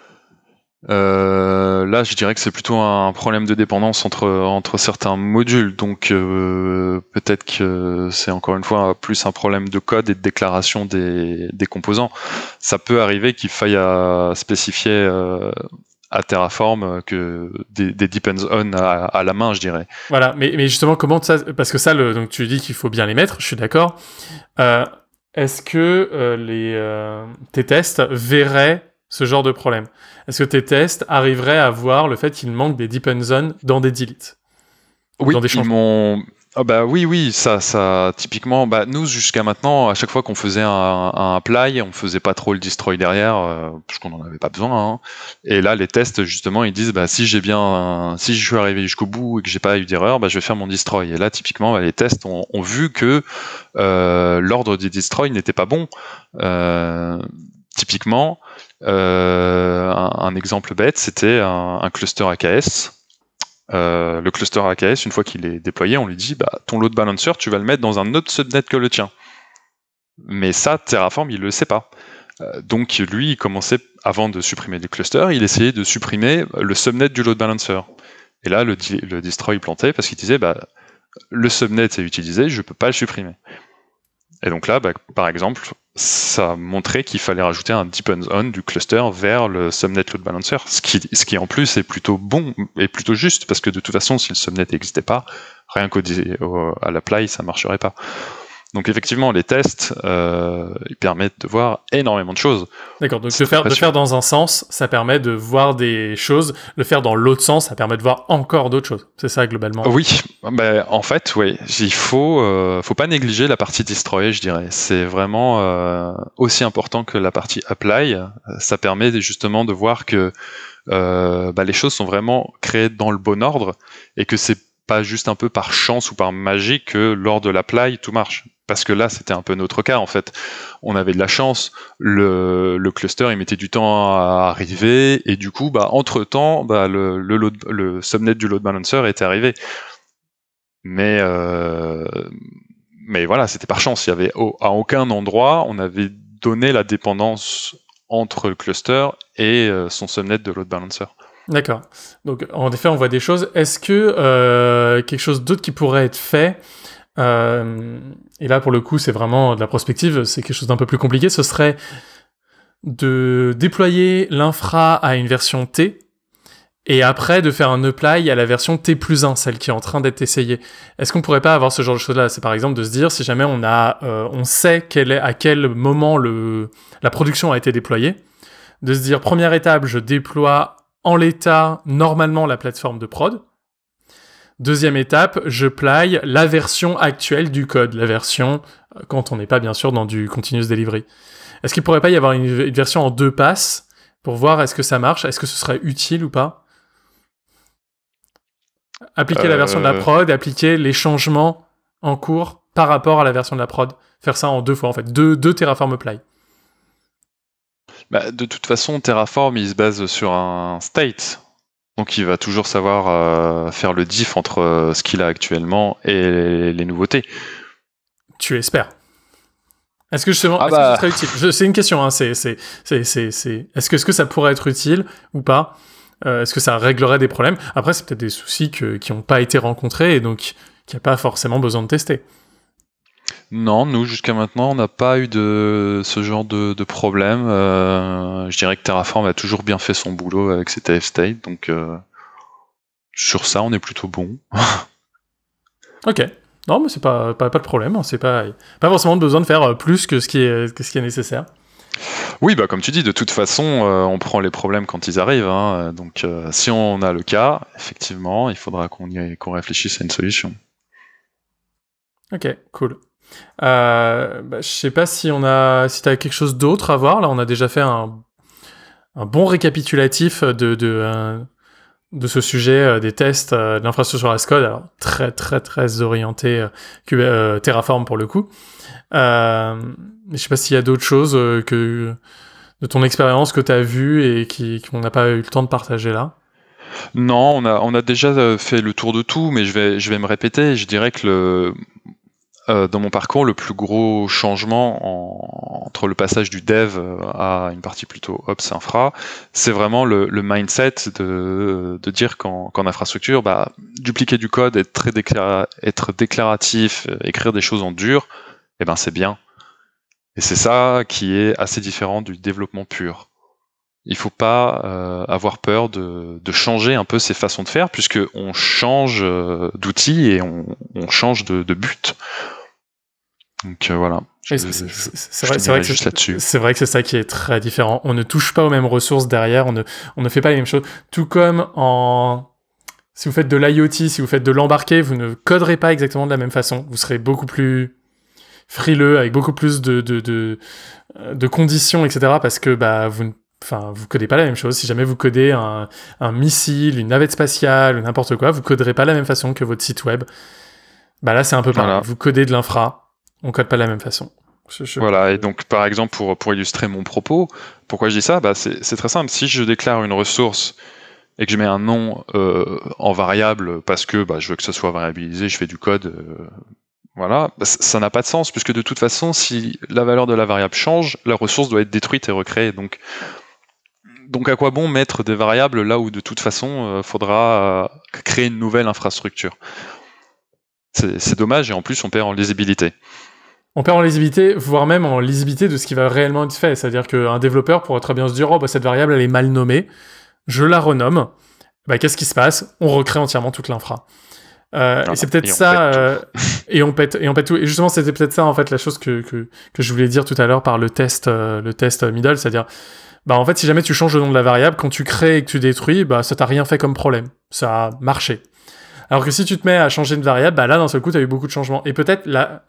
euh, là, je dirais que c'est plutôt un problème de dépendance entre, entre certains modules. Donc, euh, peut-être que c'est encore une fois plus un problème de code et de déclaration des, des composants. Ça peut arriver qu'il faille à spécifier euh, à Terraform que des, des depends on à, à la main, je dirais. Voilà, mais, mais justement, comment ça... Parce que ça, le, donc tu dis qu'il faut bien les mettre, je suis d'accord. Euh, est-ce que euh, les, euh, tes tests verraient ce genre de problème? Est-ce que tes tests arriveraient à voir le fait qu'il manque des depend zones dans des deletes? Oui, dans des ils m'ont... Ah bah oui, oui, ça, ça, typiquement, bah nous jusqu'à maintenant, à chaque fois qu'on faisait un, un apply, on faisait pas trop le destroy derrière, euh, parce qu'on en avait pas besoin. Hein. Et là, les tests justement, ils disent, bah si j'ai bien, un, si je suis arrivé jusqu'au bout et que j'ai pas eu d'erreur, bah je vais faire mon destroy. Et là, typiquement, bah, les tests ont, ont vu que euh, l'ordre des destroy n'était pas bon. Euh, typiquement, euh, un, un exemple bête, c'était un, un cluster A K S. Euh, le cluster A K S, une fois qu'il est déployé, on lui dit bah, ton load balancer, tu vas le mettre dans un autre subnet que le tien. Mais ça, Terraform, il le sait pas. Euh, donc lui, il commençait, avant de supprimer les clusters, il essayait de supprimer le subnet du load balancer. Et là, le, le destroy plantait parce qu'il disait bah, le subnet est utilisé, je peux pas le supprimer. Et donc là, bah, par exemple, ça montrait qu'il fallait rajouter un depends on du cluster vers le subnet load balancer, ce qui, ce qui en plus est plutôt bon et plutôt juste, parce que de toute façon, si le subnet n'existait pas, rien qu'au à l'apply, ça marcherait pas. Donc effectivement, les tests, euh, ils permettent de voir énormément de choses. D'accord, donc le faire, de faire dans un sens, ça permet de voir des choses, le faire dans l'autre sens, ça permet de voir encore d'autres choses. C'est ça, globalement. Oui, bah, en fait, oui, il faut, euh, faut pas négliger la partie destroy, je dirais. C'est vraiment euh, aussi important que la partie apply. Ça permet justement de voir que euh, bah, les choses sont vraiment créées dans le bon ordre et que c'est pas juste un peu par chance ou par magie que lors de l'apply, tout marche. Parce que là, c'était un peu notre cas, en fait. On avait de la chance, le, le cluster, il mettait du temps à arriver, et du coup, bah, entre-temps, bah, le, le, load, le subnet du load balancer était arrivé. Mais, euh, mais voilà, c'était par chance. Il y avait, au, à aucun endroit, on avait donné la dépendance entre le cluster et euh, son subnet de load balancer. D'accord. Donc, en effet, on voit des choses. Est-ce que euh, quelque chose d'autre qui pourrait être fait, euh, et là, pour le coup, c'est vraiment de la prospective, c'est quelque chose d'un peu plus compliqué, ce serait de déployer l'infra à une version T, et après de faire un apply à la version T plus un, celle qui est en train d'être essayée. Est-ce qu'on pourrait pas avoir ce genre de choses-là? C'est par exemple de se dire, si jamais on a, euh, on sait quel est, à quel moment le, la production a été déployée, de se dire, première étape, je déploie en l'état, normalement, la plateforme de prod. Deuxième étape, je plie la version actuelle du code, la version, quand on n'est pas bien sûr dans du continuous delivery. Est-ce qu'il pourrait pas y avoir une, une version en deux passes pour voir est-ce que ça marche, est-ce que ce serait utile ou pas? Appliquer euh... la version de la prod, appliquer les changements en cours par rapport à la version de la prod. Faire ça en deux fois, en fait. Deux, deux Terraform apply. Bah, de toute façon, Terraform, il se base sur un state. Donc il va toujours savoir euh, faire le diff entre euh, ce qu'il a actuellement et les, les nouveautés. Tu espères. Est-ce que justement, ah est-ce bah... que ce serait utile? Je, c'est une question, hein, c'est, c'est, c'est, c'est, c'est... Est-ce que, est-ce que ça pourrait être utile ou pas? euh, Est-ce que ça réglerait des problèmes? Après, c'est peut-être des soucis que, qui n'ont pas été rencontrés et donc qu'il n'y a pas forcément besoin de tester. Non, nous, jusqu'à maintenant, on n'a pas eu de ce genre de, de problème. Euh, je dirais que Terraform a toujours bien fait son boulot avec ses T F state, donc euh, sur ça, on est plutôt bon. Ok. Non, mais c'est pas, pas, pas de problème. C'est pas, pas forcément besoin de faire plus que ce qui est, que ce qui est nécessaire. Oui, bah comme tu dis, de toute façon, euh, on prend les problèmes quand ils arrivent. Hein, donc, euh, si on a le cas, effectivement, il faudra qu'on y, qu'on réfléchisse à une solution. Ok, cool. Euh, bah, je sais pas si on a, si t'as quelque chose d'autre à voir. Là, on a déjà fait un, un bon récapitulatif de de, euh, de ce sujet euh, des tests euh, de l'infrastructure as code. Alors très très très orienté euh, Q- euh, Terraform pour le coup. Euh, je sais pas s'il y a d'autres choses euh, que de ton expérience que t'as vu et qui qu'on n'a pas eu le temps de partager là. Non, on a, on a déjà fait le tour de tout, mais je vais, je vais me répéter. Je dirais que le, euh, dans mon parcours, le plus gros changement en- entre le passage du dev à une partie plutôt ops infra, c'est vraiment le, le mindset de, de dire qu'en, qu'en infrastructure, bah, dupliquer du code, être très déclara- être déclaratif, euh, écrire des choses en dur, eh ben c'est bien. Et c'est ça qui est assez différent du développement pur. Il faut pas euh, avoir peur de, de changer un peu ses façons de faire, puisque on change euh, d'outils et on, on change de, de but. Donc euh, voilà. Je, Et c'est- c'est- je- c'est- je c'est vrai, c'est vrai que juste c'est- là-dessus. c'est vrai que c'est ça qui est très différent. On ne touche pas aux mêmes ressources derrière, on ne, on ne fait pas les mêmes choses. Tout comme en... Si vous faites de l'IoT, si vous faites de l'embarqué, vous ne coderez pas exactement de la même façon. Vous serez beaucoup plus frileux, avec beaucoup plus de, de, de, de conditions, et cetera. Parce que bah, vous ne Enfin, vous codez pas la même chose. Si jamais vous codez un, un missile, une navette spatiale ou n'importe quoi, vous coderez pas de la même façon que votre site web. Bah là, c'est un peu pareil. Voilà. Vous codez de l'infra, on code pas de la même façon. Je- je- Voilà, et donc par exemple, pour, pour illustrer mon propos, pourquoi je dis ça, bah, c'est, c'est très simple. Si je déclare une ressource et que je mets un nom euh, en variable parce que bah, je veux que ce soit variabilisé, je fais du code, euh, voilà, bah, ça ça n'a pas de sens, puisque de toute façon, si la valeur de la variable change, la ressource doit être détruite et recréée. Donc, donc à quoi bon mettre des variables là où de toute façon, il faudra euh, créer une nouvelle infrastructure. C'est, c'est dommage, et en plus on perd en lisibilité. On perd en lisibilité, voire même en lisibilité de ce qui va réellement être fait. C'est-à-dire qu'un développeur pourrait très bien se dire « Oh, bah, cette variable, elle est mal nommée. Je la renomme. Bah, qu'est-ce qui se passe ? On recrée entièrement toute l'infra. Euh, Voilà. et c'est peut-être Et on ça... pète tout. euh, et, on pète, et on pète tout. Et justement, c'était peut-être ça, en fait, la chose que, que, que je voulais dire tout à l'heure par le test, euh, le test middle. C'est-à-dire, bah, en fait, si jamais tu changes le nom de la variable, quand tu crées et que tu détruis, bah, ça t'a rien fait comme problème. Ça a marché. Alors que si tu te mets à changer une variable, bah là, d'un seul coup, tu as eu beaucoup de changements. Et peut-être la,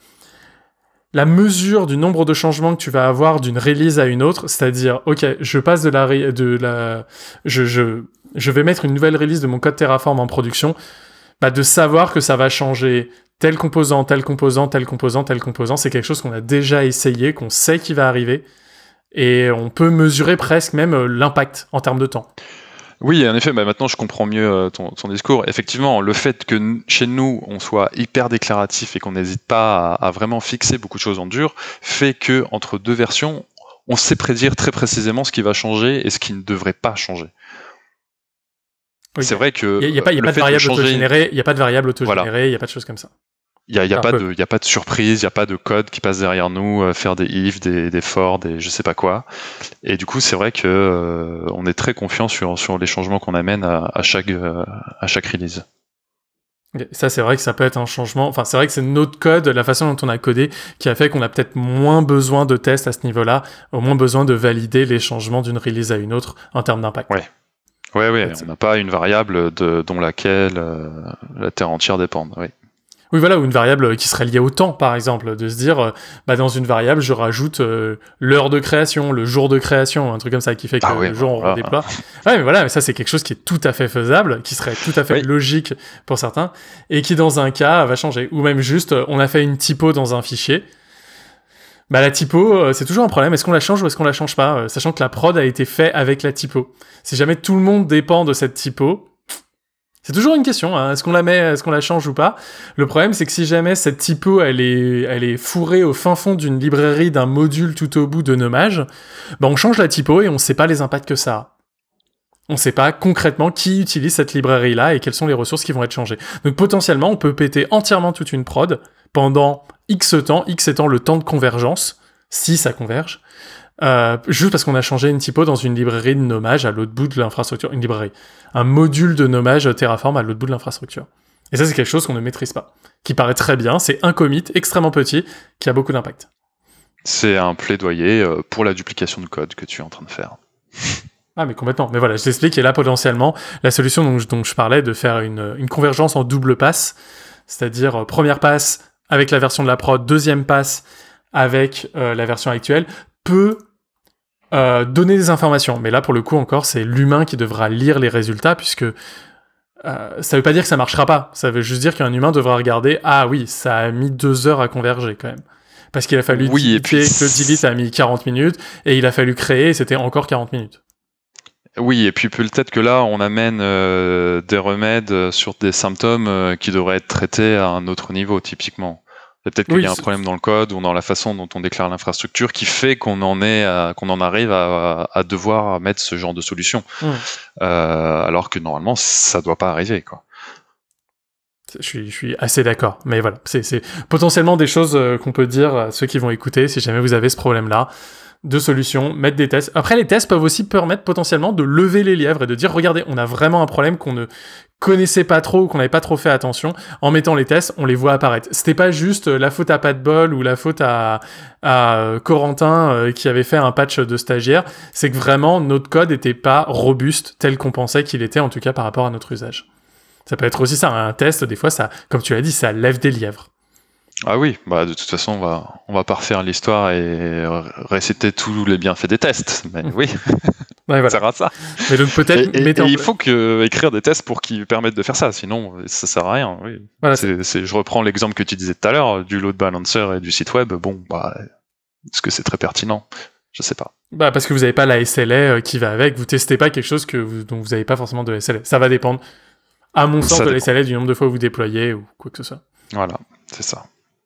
la mesure du nombre de changements que tu vas avoir d'une release à une autre, c'est-à-dire, ok, je passe de la... ré- de la je, je, je vais mettre une nouvelle release de mon code Terraform en production, bah de savoir que ça va changer tel composant, tel composant, tel composant, tel composant, c'est quelque chose qu'on a déjà essayé, qu'on sait qui va arriver, et on peut mesurer presque même euh, l'impact en termes de temps. Oui, en effet, bah maintenant je comprends mieux euh, ton, ton discours. Effectivement, le fait que n- chez nous, on soit hyper déclaratif et qu'on n'hésite pas à, à vraiment fixer beaucoup de choses en dur, fait que entre deux versions, on sait prédire très précisément ce qui va changer et ce qui ne devrait pas changer. Oui. C'est vrai que Il n'y a, y a pas, y a le pas de fait variable changer- autogénérée, il n'y a pas de variable autogénérée, il Voilà. n'y a pas de choses comme ça. Il n'y a, il y a, Ah, pas peu. de- il y a pas de surprise, il n'y a pas de code qui passe derrière nous, euh, faire des if, des, des for, des je sais pas quoi. Et du coup, c'est vrai que euh, on est très confiant sur, sur les changements qu'on amène à, à, chaque, euh, à chaque release. Ok. Ça, c'est vrai que ça peut être un changement. Enfin, c'est vrai que c'est notre code, la façon dont on a codé, qui a fait qu'on a peut-être moins besoin de tests à ce niveau-là, au moins besoin de valider les changements d'une release à une autre en termes d'impact. Ouais. Ouais, ouais, C'est- on n'a pas une variable de, dont laquelle euh, la Terre entière dépend. Oui. Oui, voilà, ou une variable qui serait liée au temps, par exemple, de se dire, euh, bah, dans une variable, je rajoute euh, l'heure de création, le jour de création, un truc comme ça, qui fait que Ah ouais, le jour on voilà. redéploie. Ouais, mais voilà, mais ça, c'est quelque chose qui est tout à fait faisable, qui serait tout à fait Oui. logique pour certains, et qui, dans un cas, va changer. Ou même juste, euh, on a fait une typo dans un fichier. Bah, la typo, euh, c'est toujours un problème. Est-ce qu'on la change ou est-ce qu'on la change pas, euh, sachant que la prod a été faite avec la typo. Si jamais tout le monde dépend de cette typo, c'est toujours une question, hein. Est-ce qu'on la met, est-ce qu'on la change ou pas? Le problème, c'est que si jamais cette typo, elle est, elle est fourrée au fin fond d'une librairie, d'un module tout au bout de nommage, bah on change la typo et on sait pas les impacts que ça a. On sait pas concrètement qui utilise cette librairie-là et quelles sont les ressources qui vont être changées. Donc potentiellement, on peut péter entièrement toute une prod pendant X temps, X étant le temps de convergence, si ça converge, Euh, juste parce qu'on a changé une typo dans une librairie de nommage à l'autre bout de l'infrastructure. Une librairie. Un module de nommage Terraform à l'autre bout de l'infrastructure. Et ça, c'est quelque chose qu'on ne maîtrise pas. Qui paraît très bien, c'est un commit extrêmement petit, qui a beaucoup d'impact. C'est un plaidoyer euh, pour la duplication de code que tu es en train de faire. Ah, mais complètement. Mais voilà, je t'explique, et là, potentiellement, la solution dont je, dont je parlais, de faire une, une convergence en double passe, c'est-à-dire euh, première passe avec la version de la prod, deuxième passe avec euh, la version actuelle, peut euh, donner des informations. Mais là, pour le coup, encore, c'est l'humain qui devra lire les résultats, puisque euh, ça veut pas dire que ça marchera pas. Ça veut juste dire qu'un humain devra regarder, ah oui, ça a mis deux heures à converger, quand même. Parce qu'il a fallu Oui, delete, et puis... que le delete a mis quarante minutes, et il a fallu créer, et c'était encore quarante minutes. Oui, et puis peut-être que là, on amène euh, des remèdes sur des symptômes euh, qui devraient être traités à un autre niveau, typiquement. Peut-être qu'il Oui, y a un c'est- problème dans le code ou dans la façon dont on déclare l'infrastructure qui fait qu'on en est, à- qu'on en arrive à, à devoir mettre ce genre de solution, Mm. euh, alors que normalement, ça doit pas arriver, quoi. Je suis, je suis assez d'accord. Mais voilà, c'est, c'est potentiellement des choses euh, qu'on peut dire à ceux qui vont écouter si jamais vous avez ce problème-là. De solutions, mettre des tests. Après, les tests peuvent aussi permettre potentiellement de lever les lièvres et de dire, regardez, on a vraiment un problème qu'on ne connaissait pas trop ou qu'on n'avait pas trop fait attention. En mettant les tests, on les voit apparaître. C'était pas juste euh, la faute à Pas de bol ou la faute à, à euh, Corentin euh, qui avait fait un patch de stagiaire. C'est que vraiment, notre code n'était pas robuste tel qu'on pensait qu'il était, en tout cas par rapport à notre usage. Ça peut être aussi ça, un test, des fois, ça, comme tu l'as dit, ça lève des lièvres. Ah oui, bah de toute façon, on va, on va pas refaire l'histoire et réciter tous les bienfaits des tests. Mais oui, Ouais, voilà. ça sert à ça. Mais donc peut-être Et, et- mettez et en il pla- faut que, écrire des tests pour qui permettent de faire ça, sinon ça sert à rien. Oui. Voilà, C'est, c'est, je reprends l'exemple que tu disais tout à l'heure du load balancer et du site web. Bon, bah, est-ce que c'est très pertinent? Je sais pas. Bah parce que vous n'avez pas la S L A euh, qui va avec, vous testez pas quelque chose que vous, dont vous n'avez pas forcément de S L A. Ça va dépendre, à mon sens, Ça de la dépend. S L A, du nombre de fois où vous déployez ou quoi que ce soit. Voilà, c'est ça.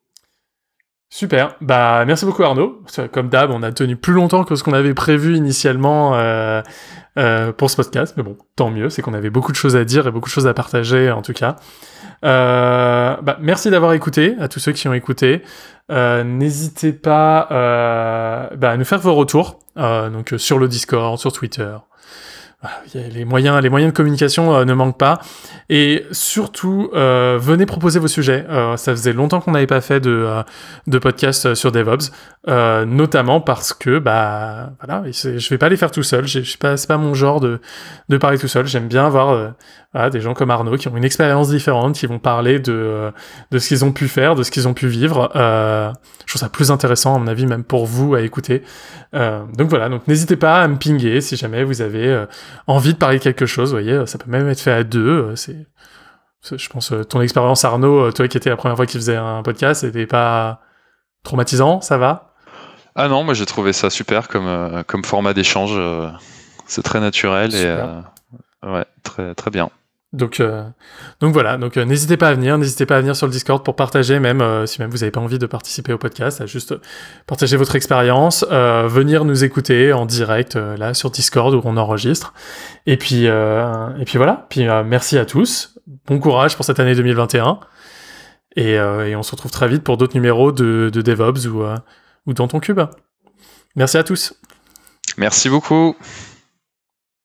Super, bah merci beaucoup Arnaud. Comme d'hab, on a tenu plus longtemps que ce qu'on avait prévu initialement euh, euh, pour ce podcast, mais bon, tant mieux, c'est qu'on avait beaucoup de choses à dire et beaucoup de choses à partager en tout cas. Euh, bah, merci d'avoir écouté, à tous ceux qui ont écouté. Euh, n'hésitez pas euh, bah, à nous faire vos retours, euh, donc euh, sur le Discord, sur Twitter. Voilà, y a les moyens, les moyens de communication euh, ne manquent pas. Et surtout, euh, venez proposer vos sujets. Euh, ça faisait longtemps qu'on n'avait pas fait de, euh, de podcast sur DevOps, euh, notamment parce que, bah, voilà, et c'est- je vais pas les faire tout seul. J'ai- je sais pas, c'est pas mon genre de, de parler tout seul. J'aime bien avoir euh, voilà, des gens comme Arnaud qui ont une expérience différente, qui vont parler de, euh, de ce qu'ils ont pu faire, de ce qu'ils ont pu vivre. Euh, je trouve ça plus intéressant, à mon avis, même pour vous à écouter. Euh, donc voilà, donc n'hésitez pas à me pinguer si jamais vous avez euh, envie de parler de quelque chose. Vous voyez, ça peut même être fait à deux. euh, C'est, c'est- je pense, euh, ton expérience, Arnaud, euh, toi qui étais la première fois qu'il faisait un podcast, c'était pas traumatisant, ça va? Ah non, moi j'ai trouvé ça super comme, euh, comme format d'échange. euh, c'est très naturel Super. et euh, ouais, très, très bien. Donc, euh, donc voilà, donc euh, n'hésitez pas à venir, n'hésitez pas à venir sur le Discord pour partager, même euh, si même vous n'avez pas envie de participer au podcast, à juste partager votre expérience, euh, venir nous écouter en direct euh, là sur Discord où on enregistre. Et puis, euh, et puis voilà. Puis euh, merci à tous, bon courage pour cette année deux mille vingt et un, et, euh, et on se retrouve très vite pour d'autres numéros de, de DevOps ou, euh, ou dans ton cube. Merci à tous. Merci beaucoup.